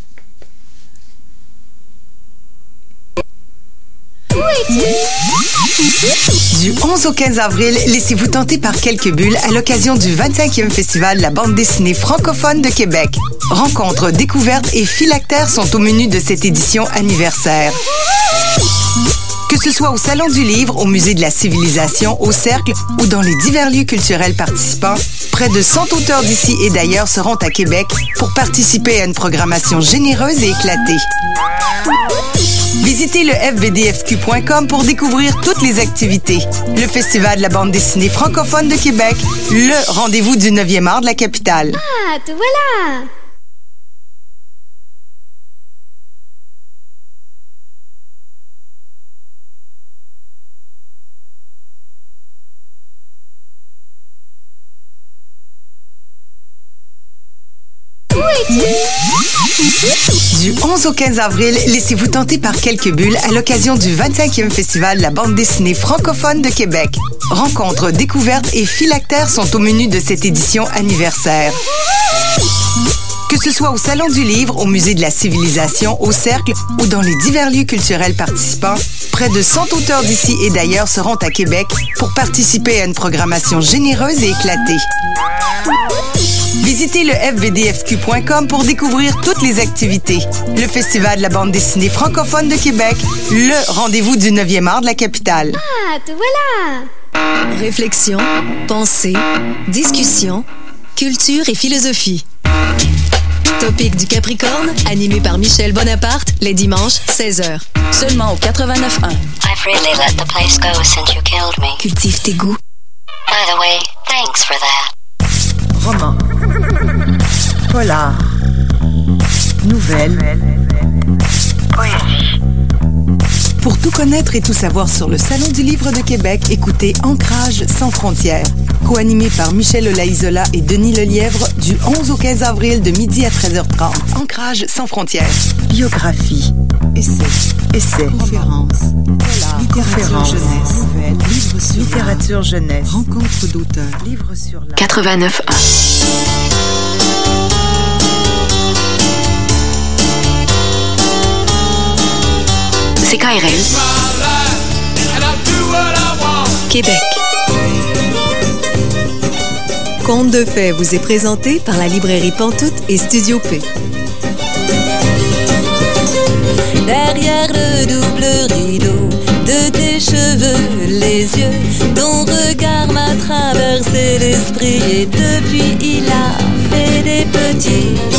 Du onze au quinze avril, laissez-vous tenter par quelques bulles à l'occasion du vingt-cinquième Festival de la bande dessinée francophone de Québec. Rencontres, découvertes et phylactères sont au menu de cette édition anniversaire. Que ce soit au Salon du Livre, au Musée de la Civilisation, au Cercle ou dans les divers lieux culturels participants, près de cent auteurs d'ici et d'ailleurs seront à Québec pour participer à une programmation généreuse et éclatée. Visitez le f b d f q point com pour découvrir toutes les activités. Le Festival de la bande dessinée francophone de Québec, le rendez-vous du neuvième art de la capitale. Ah, te voilà! Du onze au quinze avril, laissez-vous tenter par quelques bulles à l'occasion du vingt-cinquième Festival de la bande dessinée francophone de Québec. Rencontres, découvertes et phylactères sont au menu de cette édition anniversaire. Que ce soit au Salon du Livre, au Musée de la Civilisation, au Cercle ou dans les divers lieux culturels participants, près de cent auteurs d'ici et d'ailleurs seront à Québec pour participer à une programmation généreuse et éclatée. Visitez le F B D F Q point com pour découvrir toutes les activités. Le Festival de la bande dessinée francophone de Québec, le rendez-vous du neuvième art de la capitale. Ah, te voilà! Réflexion, pensée, discussion, culture et philosophie. Topic du Capricorne, animé par Michel Bonaparte, les dimanches, seize heures. Seulement au quatre-vingt-neuf point un. I've really let the place go since you killed me. Cultive tes goûts. By the way, thanks for that. Roman. Polar. Nouvelle. Poésie. Pour tout connaître et tout savoir sur le Salon du Livre de Québec, écoutez Ancrage sans frontières. Co-animé par Michel Olaïzola et Denis Lelièvre du onze au quinze avril de midi à treize heures trente. Ancrage sans frontières. Biographie. Essais. Essais. Conférences. Littérature jeunesse. Nouvelles. Livres sur littérature jeunesse. Rencontres d'auteurs. Livres sur la... quatre-vingt-neuf point un. C K R L. Québec. Conte de fées vous est présenté par la librairie Pantoute et Studio P. Derrière le double rideau de tes cheveux, les yeux, ton regard m'a traversé l'esprit et depuis il a fait des petits